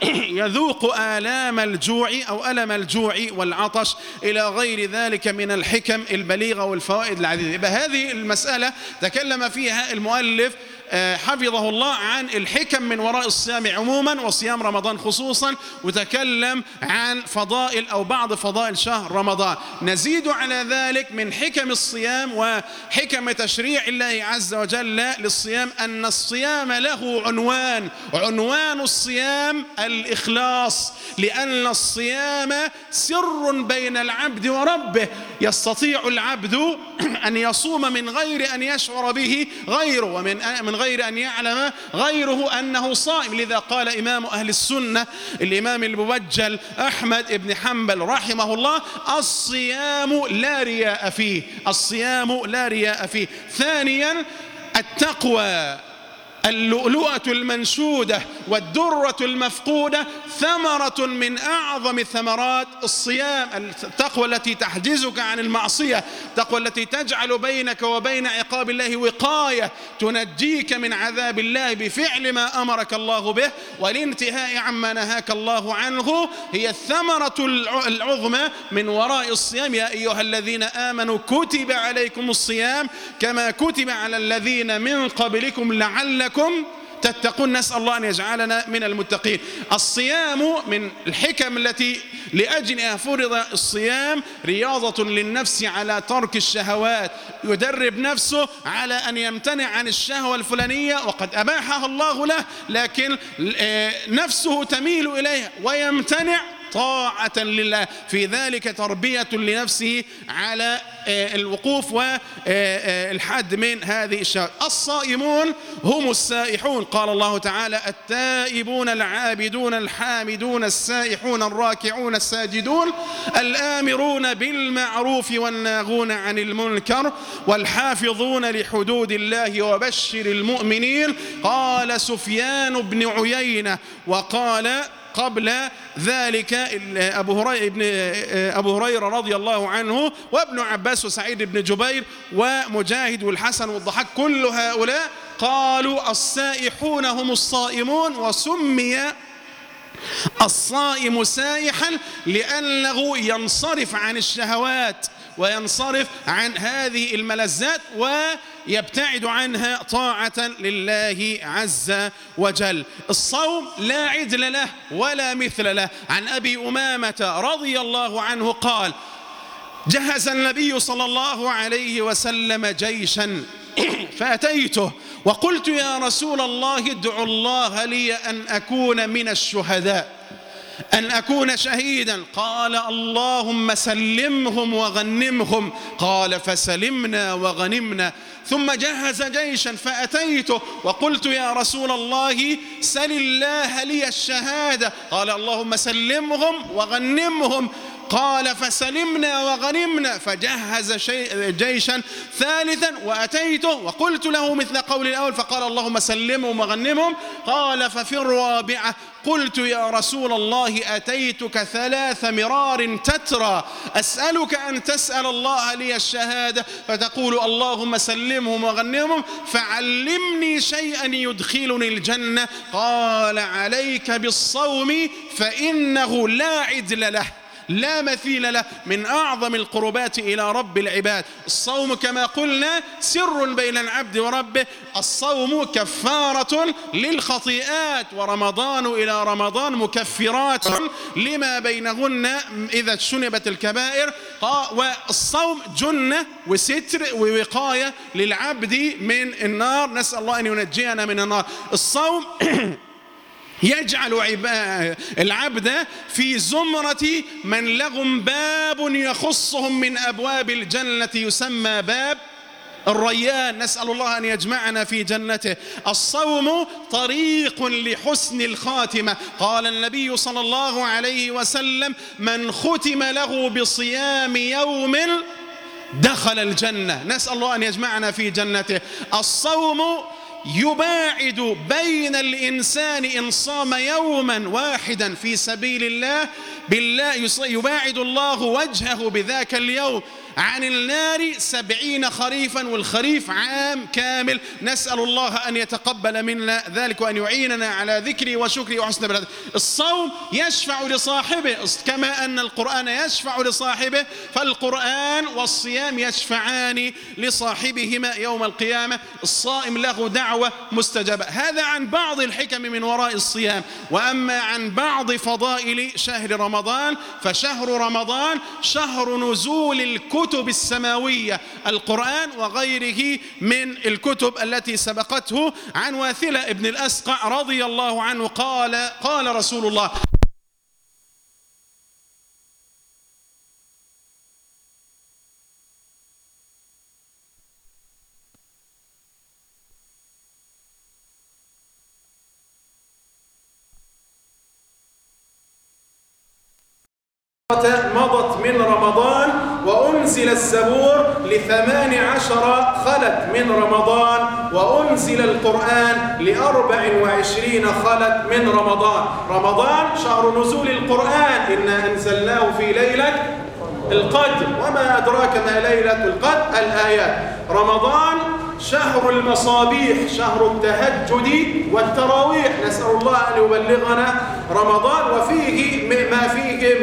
Speaker 1: يذوق آلام الجوع أو ألم الجوع والعطش إلى غير ذلك من الحكم البليغة والفوائد العديدة. هذه المسألة تكلم فيها المؤلف حفظه الله عن الحكم من وراء الصيام عموما وصيام رمضان خصوصا، وتكلم عن فضائل أو بعض فضائل شهر رمضان. نزيد على ذلك من حكم الصيام وحكم تشريع الله عز وجل للصيام أن الصيام له عنوان، عنوان الصيام الإخلاص، لأن الصيام سر بين العبد وربه. يستطيع العبد أن يصوم من غير أن يشعر به غيره، ومن من غير أن يعلم غيره أنه صائم. لذا قال إمام أهل السنة الإمام المبجل أحمد بن حنبل رحمه الله: الصيام لا رياء فيه، الصيام لا رياء فيه. ثانيا التقوى، اللؤلؤة المنشودة والدرة المفقودة ثمرة من أعظم ثمرات الصيام. التقوى التي تحجزك عن المعصية، التقوى التي تجعل بينك وبين عقاب الله وقاية، تنجيك من عذاب الله بفعل ما أمرك الله به والانتهاء عما نهاك الله عنه، هي الثمرة العظمى من وراء الصيام. يا أيها الذين آمنوا كتب عليكم الصيام كما كتب على الذين من قبلكم لعلكم تتقون. نسأل الله أن يجعلنا من المتقين. الصيام من الحكم التي لأجلها فرض الصيام رياضة للنفس على ترك الشهوات، يدرب نفسه على أن يمتنع عن الشهوة الفلانية وقد أباحها الله له، لكن نفسه تميل إليها ويمتنع طاعة لله، في ذلك تربية لنفسه على الوقوف والحد من هذه الشهوات. الصائمون هم السائحون، قال الله تعالى: التائبون العابدون الحامدون السائحون الراكعون الساجدون الآمرون بالمعروف والناهون عن المنكر والحافظون لحدود الله وبشر المؤمنين. قال سفيان بن عيينة، وقال قبل ذلك أبو هريرة, أبو هريرة رضي الله عنه وابن عباس وسعيد بن جبير ومجاهد والحسن والضحاك، كل هؤلاء قالوا السائحون هم الصائمون، وسمي الصائم سائحا لأنه ينصرف عن الشهوات وينصرف عن هذه الملذات ويبتعد عنها طاعة لله عز وجل. الصوم لا عدل له ولا مثل له. عن أبي أمامة رضي الله عنه قال: جهز النبي صلى الله عليه وسلم جيشا فأتيته وقلت: يا رسول الله ادعو الله لي أن أكون من الشهداء، أن أكون شهيدا. قال: اللهم سلمهم وغنمهم. قال: فسلمنا وغنمنا. ثم جهز جيشا فأتيته وقلت: يا رسول الله سل الله لي الشهادة. قال: اللهم سلمهم وغنمهم. قال: فسلمنا وغنمنا. فجهز جيشا ثالثا وأتيته وقلت له مثل قول الأول، فقال: اللهم سلمهم وغنمهم. قال: ففي الرابعة قلت: يا رسول الله أتيتك ثلاث مرار تترى أسألك أن تسأل الله لي الشهادة فتقول اللهم سلمهم وغنمهم، فعلمني شيئا يدخلني الجنة. قال: عليك بالصوم فإنه لا عدل له لا مثيل له، من أعظم القربات إلى رب العباد. الصوم كما قلنا سر بين العبد وربه. الصوم كفارة للخطيئات، ورمضان إلى رمضان مكفرات لما بينهن إذا اجتنبت الكبائر. والصوم جنة وستر ووقاية للعبد من النار، نسأل الله أن ينجينا من النار. الصوم يجعل العبد في زمرة من لهم باب يخصهم من أبواب الجنة يسمى باب الريان، نسأل الله أن يجمعنا في جنته. الصوم طريق لحسن الخاتمة. قال النبي صلى الله عليه وسلم: من ختم له بصيام يوم دخل الجنة، نسأل الله أن يجمعنا في جنته. الصوم يباعد بين الإنسان إن صام يوما واحدا في سبيل الله بالله يباعد الله وجهه بذاك اليوم عن النار سبعين خريفا، والخريف عام كامل. نسأل الله أن يتقبل منا ذلك وأن يعيننا على ذكره وشكره وحسن عبادته. الصوم يشفع لصاحبه كما أن القرآن يشفع لصاحبه، فالقرآن والصيام يشفعان لصاحبهما يوم القيامة. الصائم له دعوة مستجابة. هذا عن بعض الحكم من وراء الصيام. وأما عن بعض فضائل شهر رمضان، فشهر رمضان شهر نزول الكتب الكتب السماوية، القرآن وغيره من الكتب التي سبقته. عن واثلة ابن الأسقع رضي الله عنه قال: قال رسول الله مضت من رمضان وأنزل الزبور لثمان عشر خلت من رمضان، وأنزل القرآن لأربع وعشرين خلت من رمضان. رمضان شهر نزول القرآن، إنا أنزلناه في ليلة القدر وما أدراك ما ليلة القدر الآيات. رمضان شهر المصابيح، شهر التهجد والتراويح، نسأل الله أن يبلغنا رمضان وفيه ما فيه من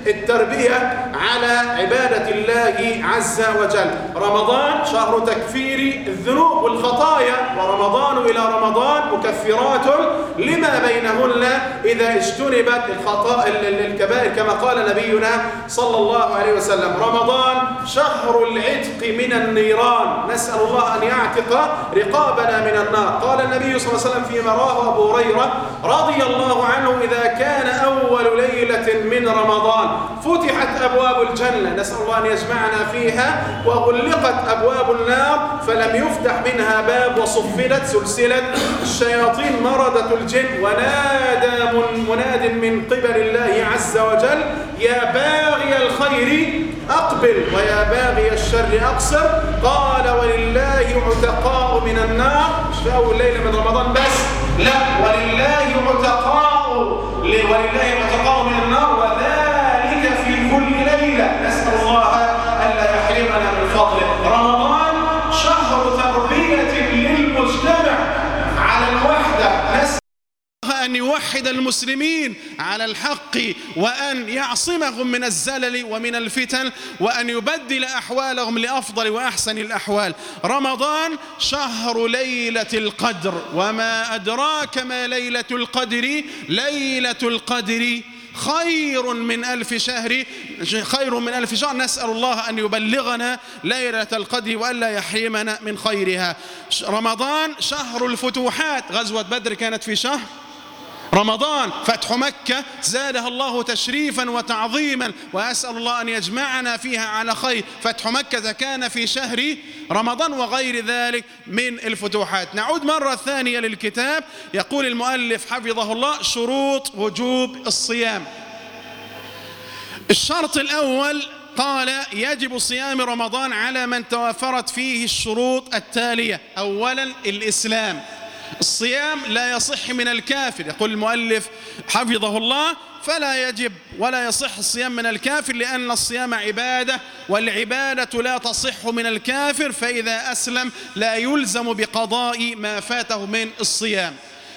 Speaker 1: التربية على عبادة الله عز وجل. رمضان شهر تكفير الذنوب والخطايا، ورمضان إلى رمضان مكفرات لما بينهن إذا اجتنبت الكبائر كما قال نبينا صلى الله عليه وسلم. رمضان شهر العتق من النيران، نسأل الله أن يعتق رقابنا من النار. قال النبي صلى الله عليه وسلم فيما رواه أبو هريرة رضي الله عنه: إذا كان أول ليلة من رمضان فتحت أبواب الجنة، نسأل الله أن يجمعنا فيها، وغلقت أبواب النار فلم يفتح منها باب، وصفدت سلسلة الشياطين مردة الجن، ونادى مناد من قبل الله عز وجل: يا باغي الخير أقبل ويا باغي الشر أقصر. قال: ولله عتقاء من النار، مش في أول ليلة من رمضان بس، لا، ولله عتقاء ولله عتقاء من النار، وذلك في كل ليلة. نسأل الله ألا يحرمنا من فضله. رمضان شهر تربية للمجتمع على الوحدة، نسأل أن يوحد المسلمين على الحق، وأن يعصمهم من الزلل ومن الفتن، وأن يبدل أحوالهم لأفضل وأحسن الأحوال. رمضان شهر ليلة القدر، وما أدراك ما ليلة القدر؟ ليلة القدر خير من ألف شهر، خير من ألف شهر. نسأل الله أن يبلغنا ليلة القدر وألا يحرمنا من خيرها. رمضان شهر الفتوحات، غزوة بدر كانت في شهر رمضان، فتح مكة زادها الله تشريفا وتعظيما، وأسأل الله أن يجمعنا فيها على خير. فتح مكة كان في شهر رمضان وغير ذلك من الفتوحات. نعود مرة ثانية للكتاب. يقول المؤلف حفظه الله: شروط وجوب الصيام. الشرط الأول قال: يجب صيام رمضان على من توافرت فيه الشروط التالية. أولا الإسلام، الصيام لا يصح من الكافر. يقول المؤلف حفظه الله: فلا يجب ولا يصح الصيام من الكافر، لأن الصيام عبادة، والعبادة لا تصح من الكافر، فإذا أسلم لا يلزم بقضاء ما فاته من الصيام.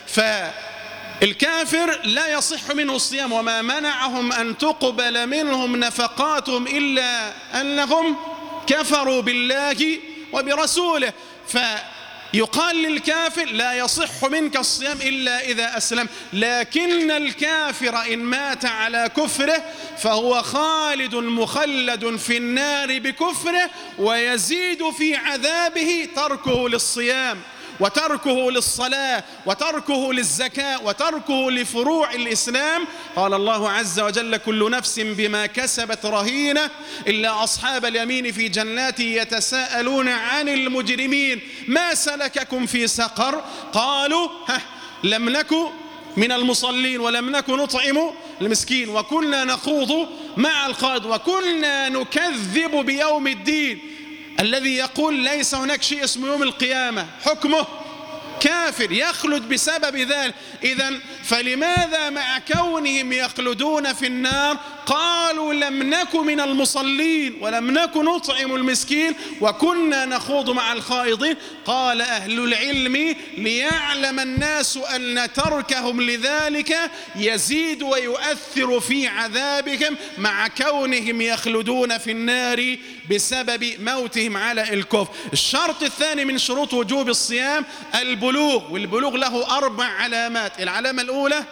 Speaker 1: فالكافر لا يصح منه الصيام، وما منعهم أن تقبل منهم نفقاتهم إلا أنهم كفروا بالله وبرسوله. ف يقال للكافر: لا يصح منك الصيام إلا إذا أسلم. لكن الكافر إن مات على كفره فهو خالد مخلد في النار بكفره، ويزيد في عذابه تركه للصيام، وتركه للصلاة، وتركه للزكاة، وتركه لفروع الإسلام. قال الله عز وجل: كل نفس بما كسبت رهينة إلا أصحاب اليمين في جنات يتساءلون عن المجرمين ما سلككم في سقر؟ قالوا لم نكن من المصلين ولم نكن نطعم المسكين وكنا نخوض مع الخائض وكنا نكذب بيوم الدين. الذي يقول ليس هناك شيء اسمه يوم القيامة حكمه كافر يخلد بسبب ذلك. إذن فلماذا مع كونهم يخلدون في النار قالوا لم نكن من المصلين ولم نكن نطعم المسكين وكنا نخوض مع الخائضين؟ قال أهل العلم: ليعلم الناس أن تركهم لذلك يزيد ويؤثر في عذابهم مع كونهم يخلدون في النار بسبب موتهم على الكفر. الشرط الثاني من شروط وجوب الصيام البلوغ، والبلوغ له أربع علامات. العلامة الأولى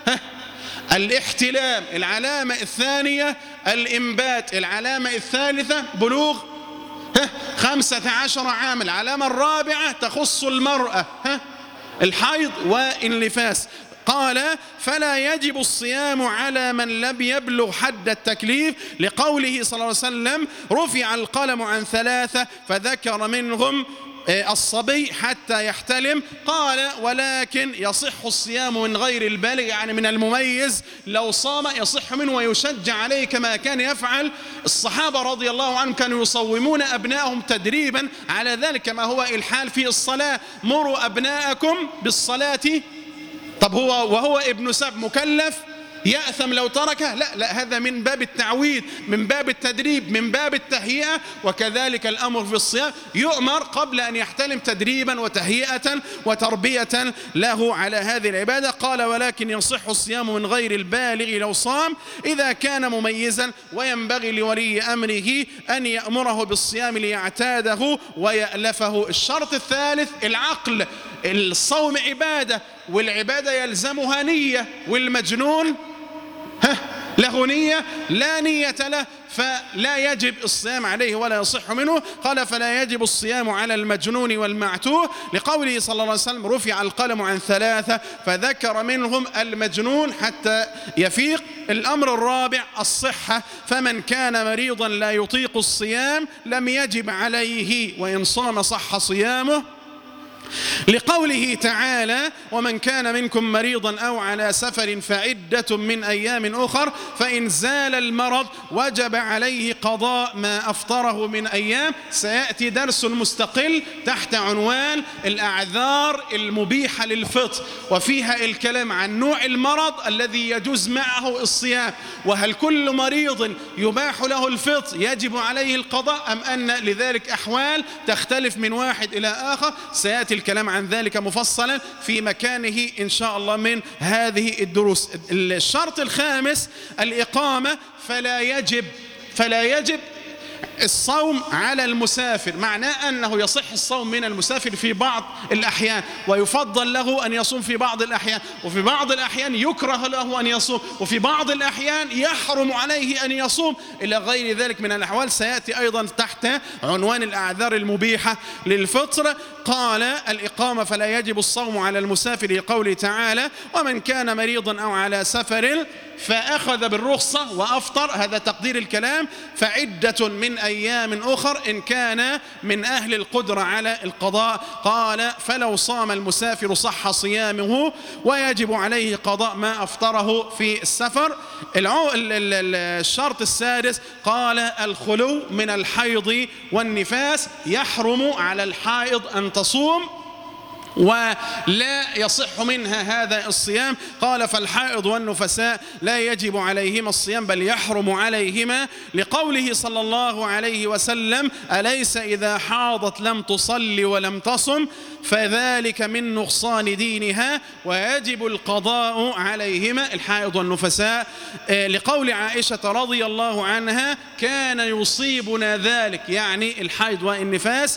Speaker 1: الاحتلام، العلامة الثانية الإنبات، العلامة الثالثة بلوغ خمسة عشر عام، العلامة الرابعة تخص المرأة الحيض والنفاس. قال: فلا يجب الصيام على من لم يبلغ حد التكليف، لقوله صلى الله عليه وسلم: رفع القلم عن ثلاثة فذكر منهم الصبي حتى يحتلم. قال: ولكن يصح الصيام من غير البالغ، يعني من المميز لو صام يصح منه ويشجع عليه كما كان يفعل الصحابة رضي الله عنهم، كانوا يصومون أبنائهم تدريبا على ذلك كما هو الحال في الصلاة. مروا أبناءكم بالصلاة. طب هو وهو ابن سبع مكلف؟ يأثم لو تركه؟ لا لا، هذا من باب التعويد، من باب التدريب، من باب التهيئة. وكذلك الأمر في الصيام، يؤمر قبل أن يحتلم تدريبا وتهيئة وتربية له على هذه العبادة. قال ولكن يصح الصيام من غير البالغ لو صام إذا كان مميزا، وينبغي لولي أمره أن يأمره بالصيام ليعتاده ويألفه. الشرط الثالث العقل. الصوم عبادة، والعبادة يلزمها نية، والمجنون له نية لا نية له فلا يجب الصيام عليه ولا يصح منه. قال فلا يجب الصيام على المجنون والمعتوه، لقوله صلى الله عليه وسلم رفع القلم عن ثلاثة، فذكر منهم المجنون حتى يفيق. الأمر الرابع الصحة، فمن كان مريضا لا يطيق الصيام لم يجب عليه، وإن صام صح صيامه، لقوله تعالى ومن كان منكم مريضا أو على سفر فعدة من أيام أخر، فإن زال المرض وجب عليه قضاء ما أفطره من أيام. سيأتي درس مستقل تحت عنوان الأعذار المبيحة للفطر، وفيها الكلام عن نوع المرض الذي يجوز معه الصيام، وهل كل مريض يباح له الفطر يجب عليه القضاء، أم أن لذلك أحوال تختلف من واحد إلى آخر. سيأتي الكلام عن ذلك مفصلا في مكانه إن شاء الله من هذه الدروس. الشرط الخامس الإقامة، فلا يجب فلا يجب الصوم على المسافر، معناه أنه يصح الصوم من المسافر في بعض الأحيان، ويفضل له أن يصوم في بعض الأحيان، وفي بعض الأحيان يكره له أن يصوم، وفي بعض الأحيان يحرم عليه أن يصوم، إلى غير ذلك من الأحوال. سيأتي أيضا تحت عنوان الأعذار المبيحة للفطر. قال الإقامة فلا يجب الصوم على المسافر لقوله تعالى ومن كان مريضا أو على سفر فأخذ بالرخصة وأفطر، هذا تقدير الكلام، فعدة من أيام أخر إن كان من أهل القدرة على القضاء. قال فلو صام المسافر صح صيامه ويجب عليه قضاء ما أفطره في السفر. الشرط السادس قال الخلو من الحيض والنفاس، يحرم على الحائض أن تصوم ولا يصح منها هذا الصيام. قال فالحائض والنفساء لا يجب عليهما الصيام بل يحرم عليهما، لقوله صلى الله عليه وسلم أليس إذا حاضت لم تصلي ولم تصم فذلك من نقصان دينها ويجب القضاء عليهما الحائض والنفساء. لقول عائشة رضي الله عنها كان يصيبنا ذلك، يعني الحيض والنفاس،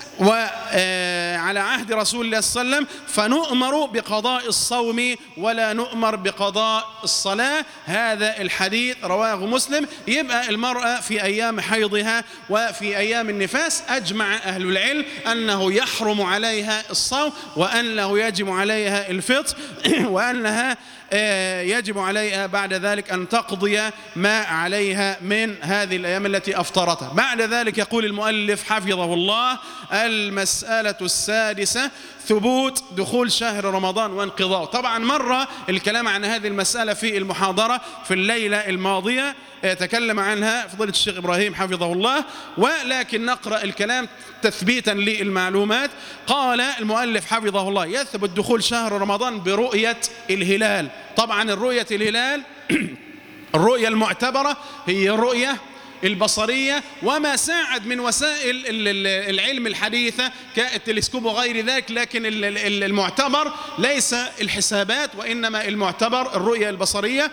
Speaker 1: وعلى عهد رسول الله صلى الله عليه وسلم، فنؤمر بقضاء الصوم ولا نؤمر بقضاء الصلاة. هذا الحديث رواه مسلم. يبقى المرأة في أيام حيضها وفي أيام النفاس أجمع أهل العلم أنه يحرم عليها الصوم، وأنه يجب عليها الفطر، وأنها يجب عليها بعد ذلك أن تقضي ما عليها من هذه الأيام التي أفطرتها. بعد ذلك يقول المؤلف حفظه الله المسألة السادسة ثبوت دخول شهر رمضان وانقضاء. طبعا مر الكلام عن هذه المسألة في المحاضرة في الليلة الماضية، تكلم عنها فضيلة الشيخ إبراهيم حفظه الله، ولكن نقرأ الكلام تثبيتا للمعلومات. قال المؤلف حفظه الله يثبت دخول شهر رمضان برؤية الهلال. طبعا الرؤية الهلال الرؤية المعتبرة هي الرؤية البصرية، وما ساعد من وسائل العلم الحديثة كالتلسكوب وغير ذلك، لكن المعتبر ليس الحسابات وإنما المعتبر الرؤية البصرية.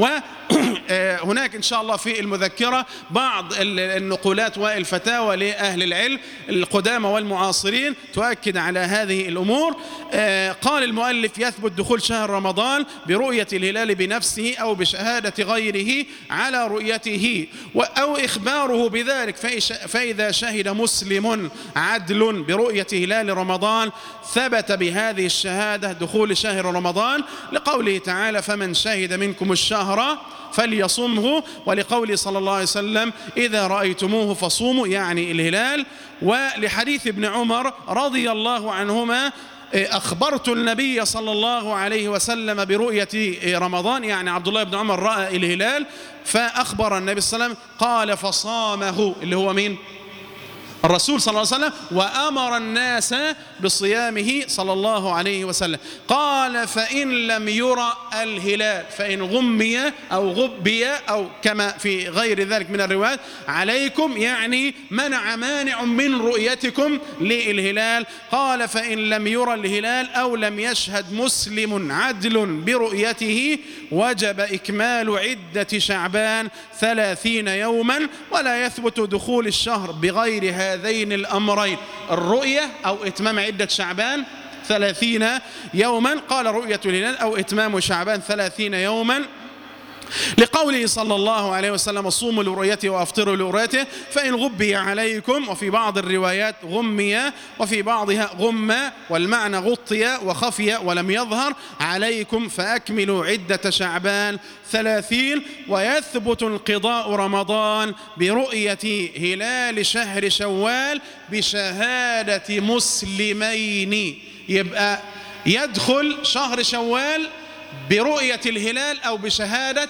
Speaker 1: وهناك إن شاء الله في المذكرة بعض النقولات والفتاوى لأهل العلم القدامى والمعاصرين تؤكد على هذه الأمور. قال المؤلف يثبت دخول شهر رمضان برؤية الهلال بنفسه أو بشهادة غيره على رؤيته أو إخباره بذلك، فإذا شهد مسلم عدل برؤية هلال رمضان ثبت بهذه الشهادة دخول شهر رمضان، لقوله تعالى فمن شهد منكم الشهر فليصمه، ولقوله صلى الله عليه وسلم إذا رأيتموه فصوموا، يعني الهلال. ولحديث ابن عمر رضي الله عنهما أخبرت النبي صلى الله عليه وسلم برؤية رمضان، يعني عبد الله بن عمر رأى الهلال فأخبر النبي صلى الله عليه وسلم قال فصامه، اللي هو مين؟ الرسول صلى الله عليه وسلم وأمر الناس بصيامه صلى الله عليه وسلم. قال فإن لم يرى الهلال، فإن غمي أو غبي أو كما في غير ذلك من الروايات، عليكم يعني منع مانع من رؤيتكم للهلال. قال فإن لم يرى الهلال أو لم يشهد مسلم عدل برؤيته وجب إكمال عدة شعبان ثلاثين يوما، ولا يثبت دخول الشهر بغير هذين الأمرين، الرؤية أو إتمام عدة شعبان ثلاثين يوما. قال رؤية الهلال أو إتمام شعبان ثلاثين يوما، لقوله صلى الله عليه وسلم صوموا لرؤيته وأفطروا لرؤيته. فإن غبي عليكم، وفي بعض الروايات غمي وفي بعضها غم، والمعنى غطي وخفي ولم يظهر عليكم، فأكملوا عدة شعبان ثلاثين. ويثبت انقضاء رمضان برؤية هلال شهر شوال بشهادة مسلمين. يبقى يدخل شهر شوال برؤية الهلال أو بشهادة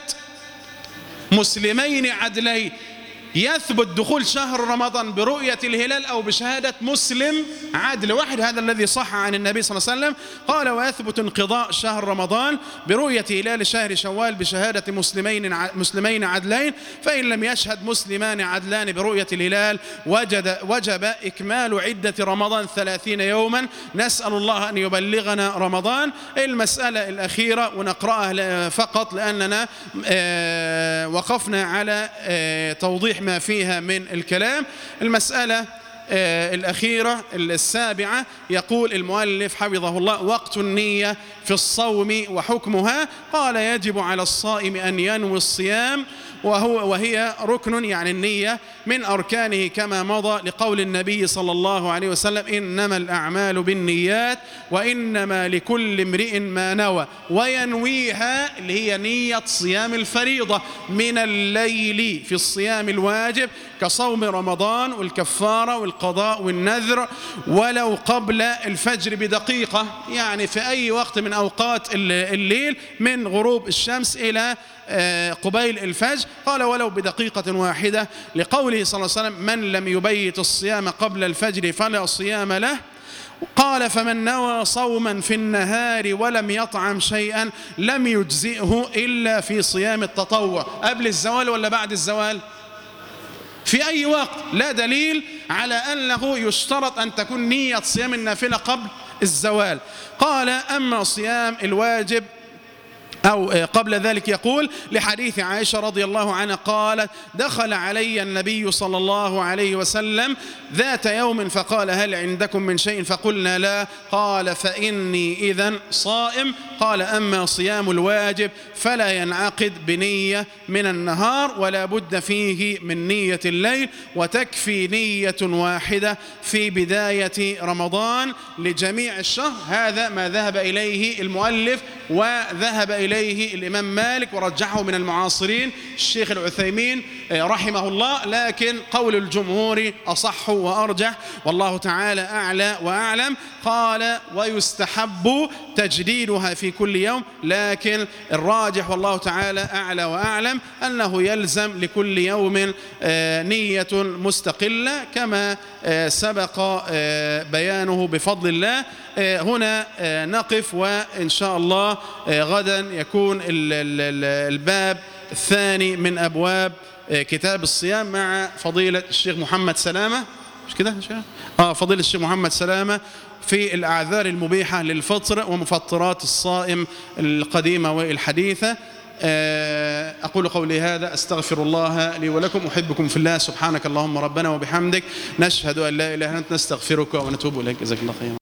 Speaker 1: مسلمين عدلين. يثبت دخول شهر رمضان برؤية الهلال أو بشهادة مسلم عدل واحد، هذا الذي صح عن النبي صلى الله عليه وسلم. قال ويثبت انقضاء شهر رمضان برؤية هلال شهر شوال بشهادة مسلمين مسلمين عدلين. فإن لم يشهد مسلمان عدلان برؤية الهلال وجد وجب إكمال عدة رمضان ثلاثين يوما. نسأل الله أن يبلغنا رمضان. المسألة الأخيرة ونقرأها فقط لأننا وقفنا على توضيح ما فيها من الكلام. المسألة آه الأخيرة السابعة، يقول المؤلف حفظه الله وقت النية في الصوم وحكمها. قال يجب على الصائم أن ينوي الصيام، وهو وهي ركن يعني النية من أركانه كما مضى، لقول النبي صلى الله عليه وسلم إنما الأعمال بالنيات وإنما لكل امرئ ما نوى. وينويها اللي هي نية صيام الفريضة من الليل في الصيام الواجب كصوم رمضان والكفارة والقضاء والنذر، ولو قبل الفجر بدقيقة، يعني في أي وقت من أوقات الليل من غروب الشمس إلى قبيل الفجر. قال ولو بدقيقة واحدة، لقوله صلى الله عليه وسلم من لم يبيت الصيام قبل الفجر فلا صيام له. قال فمن نوى صوما في النهار ولم يطعم شيئا لم يجزئه إلا في صيام التطوع. قبل الزوال ولا بعد الزوال؟ في أي وقت، لا دليل على أنه يشترط أن تكون نية صيام النافلة قبل الزوال. قال أما صيام الواجب أو قبل ذلك، يقول لحديث عائشة رضي الله عنها قالت دخل علي النبي صلى الله عليه وسلم ذات يوم فقال هل عندكم من شيء؟ فقلنا لا. قال فإني إذن صائم. قال أما صيام الواجب فلا ينعقد بنية من النهار ولا بد فيه من نية الليل، وتكفي نية واحدة في بداية رمضان لجميع الشهر. هذا ما ذهب إليه المؤلف وذهب إليه الإمام مالك ورجحه من المعاصرين الشيخ العثيمين رحمه الله، لكن قول الجمهور أصح وأرجح والله تعالى أعلى وأعلم. قال ويستحب تجديدها في كل يوم، لكن الراجح والله تعالى أعلى وأعلم أنه يلزم لكل يوم نية مستقلة كما سبق بيانه بفضل الله. هنا نقف، وإن شاء الله غدا يكون الباب الثاني من أبواب كتاب الصيام مع فضيلة الشيخ محمد سلامة، مش كده؟ آه فضيلة الشيخ محمد سلامة في الأعذار المبيحة للفطر ومفطرات الصائم القديمة والحديثة. أقول قولي هذا، أستغفر الله لي ولكم، أحبكم في الله. سبحانك اللهم ربنا وبحمدك، نشهد أن لا إله إلا أنت، نستغفرك ونتوب إليك. جزاك الله خيرا.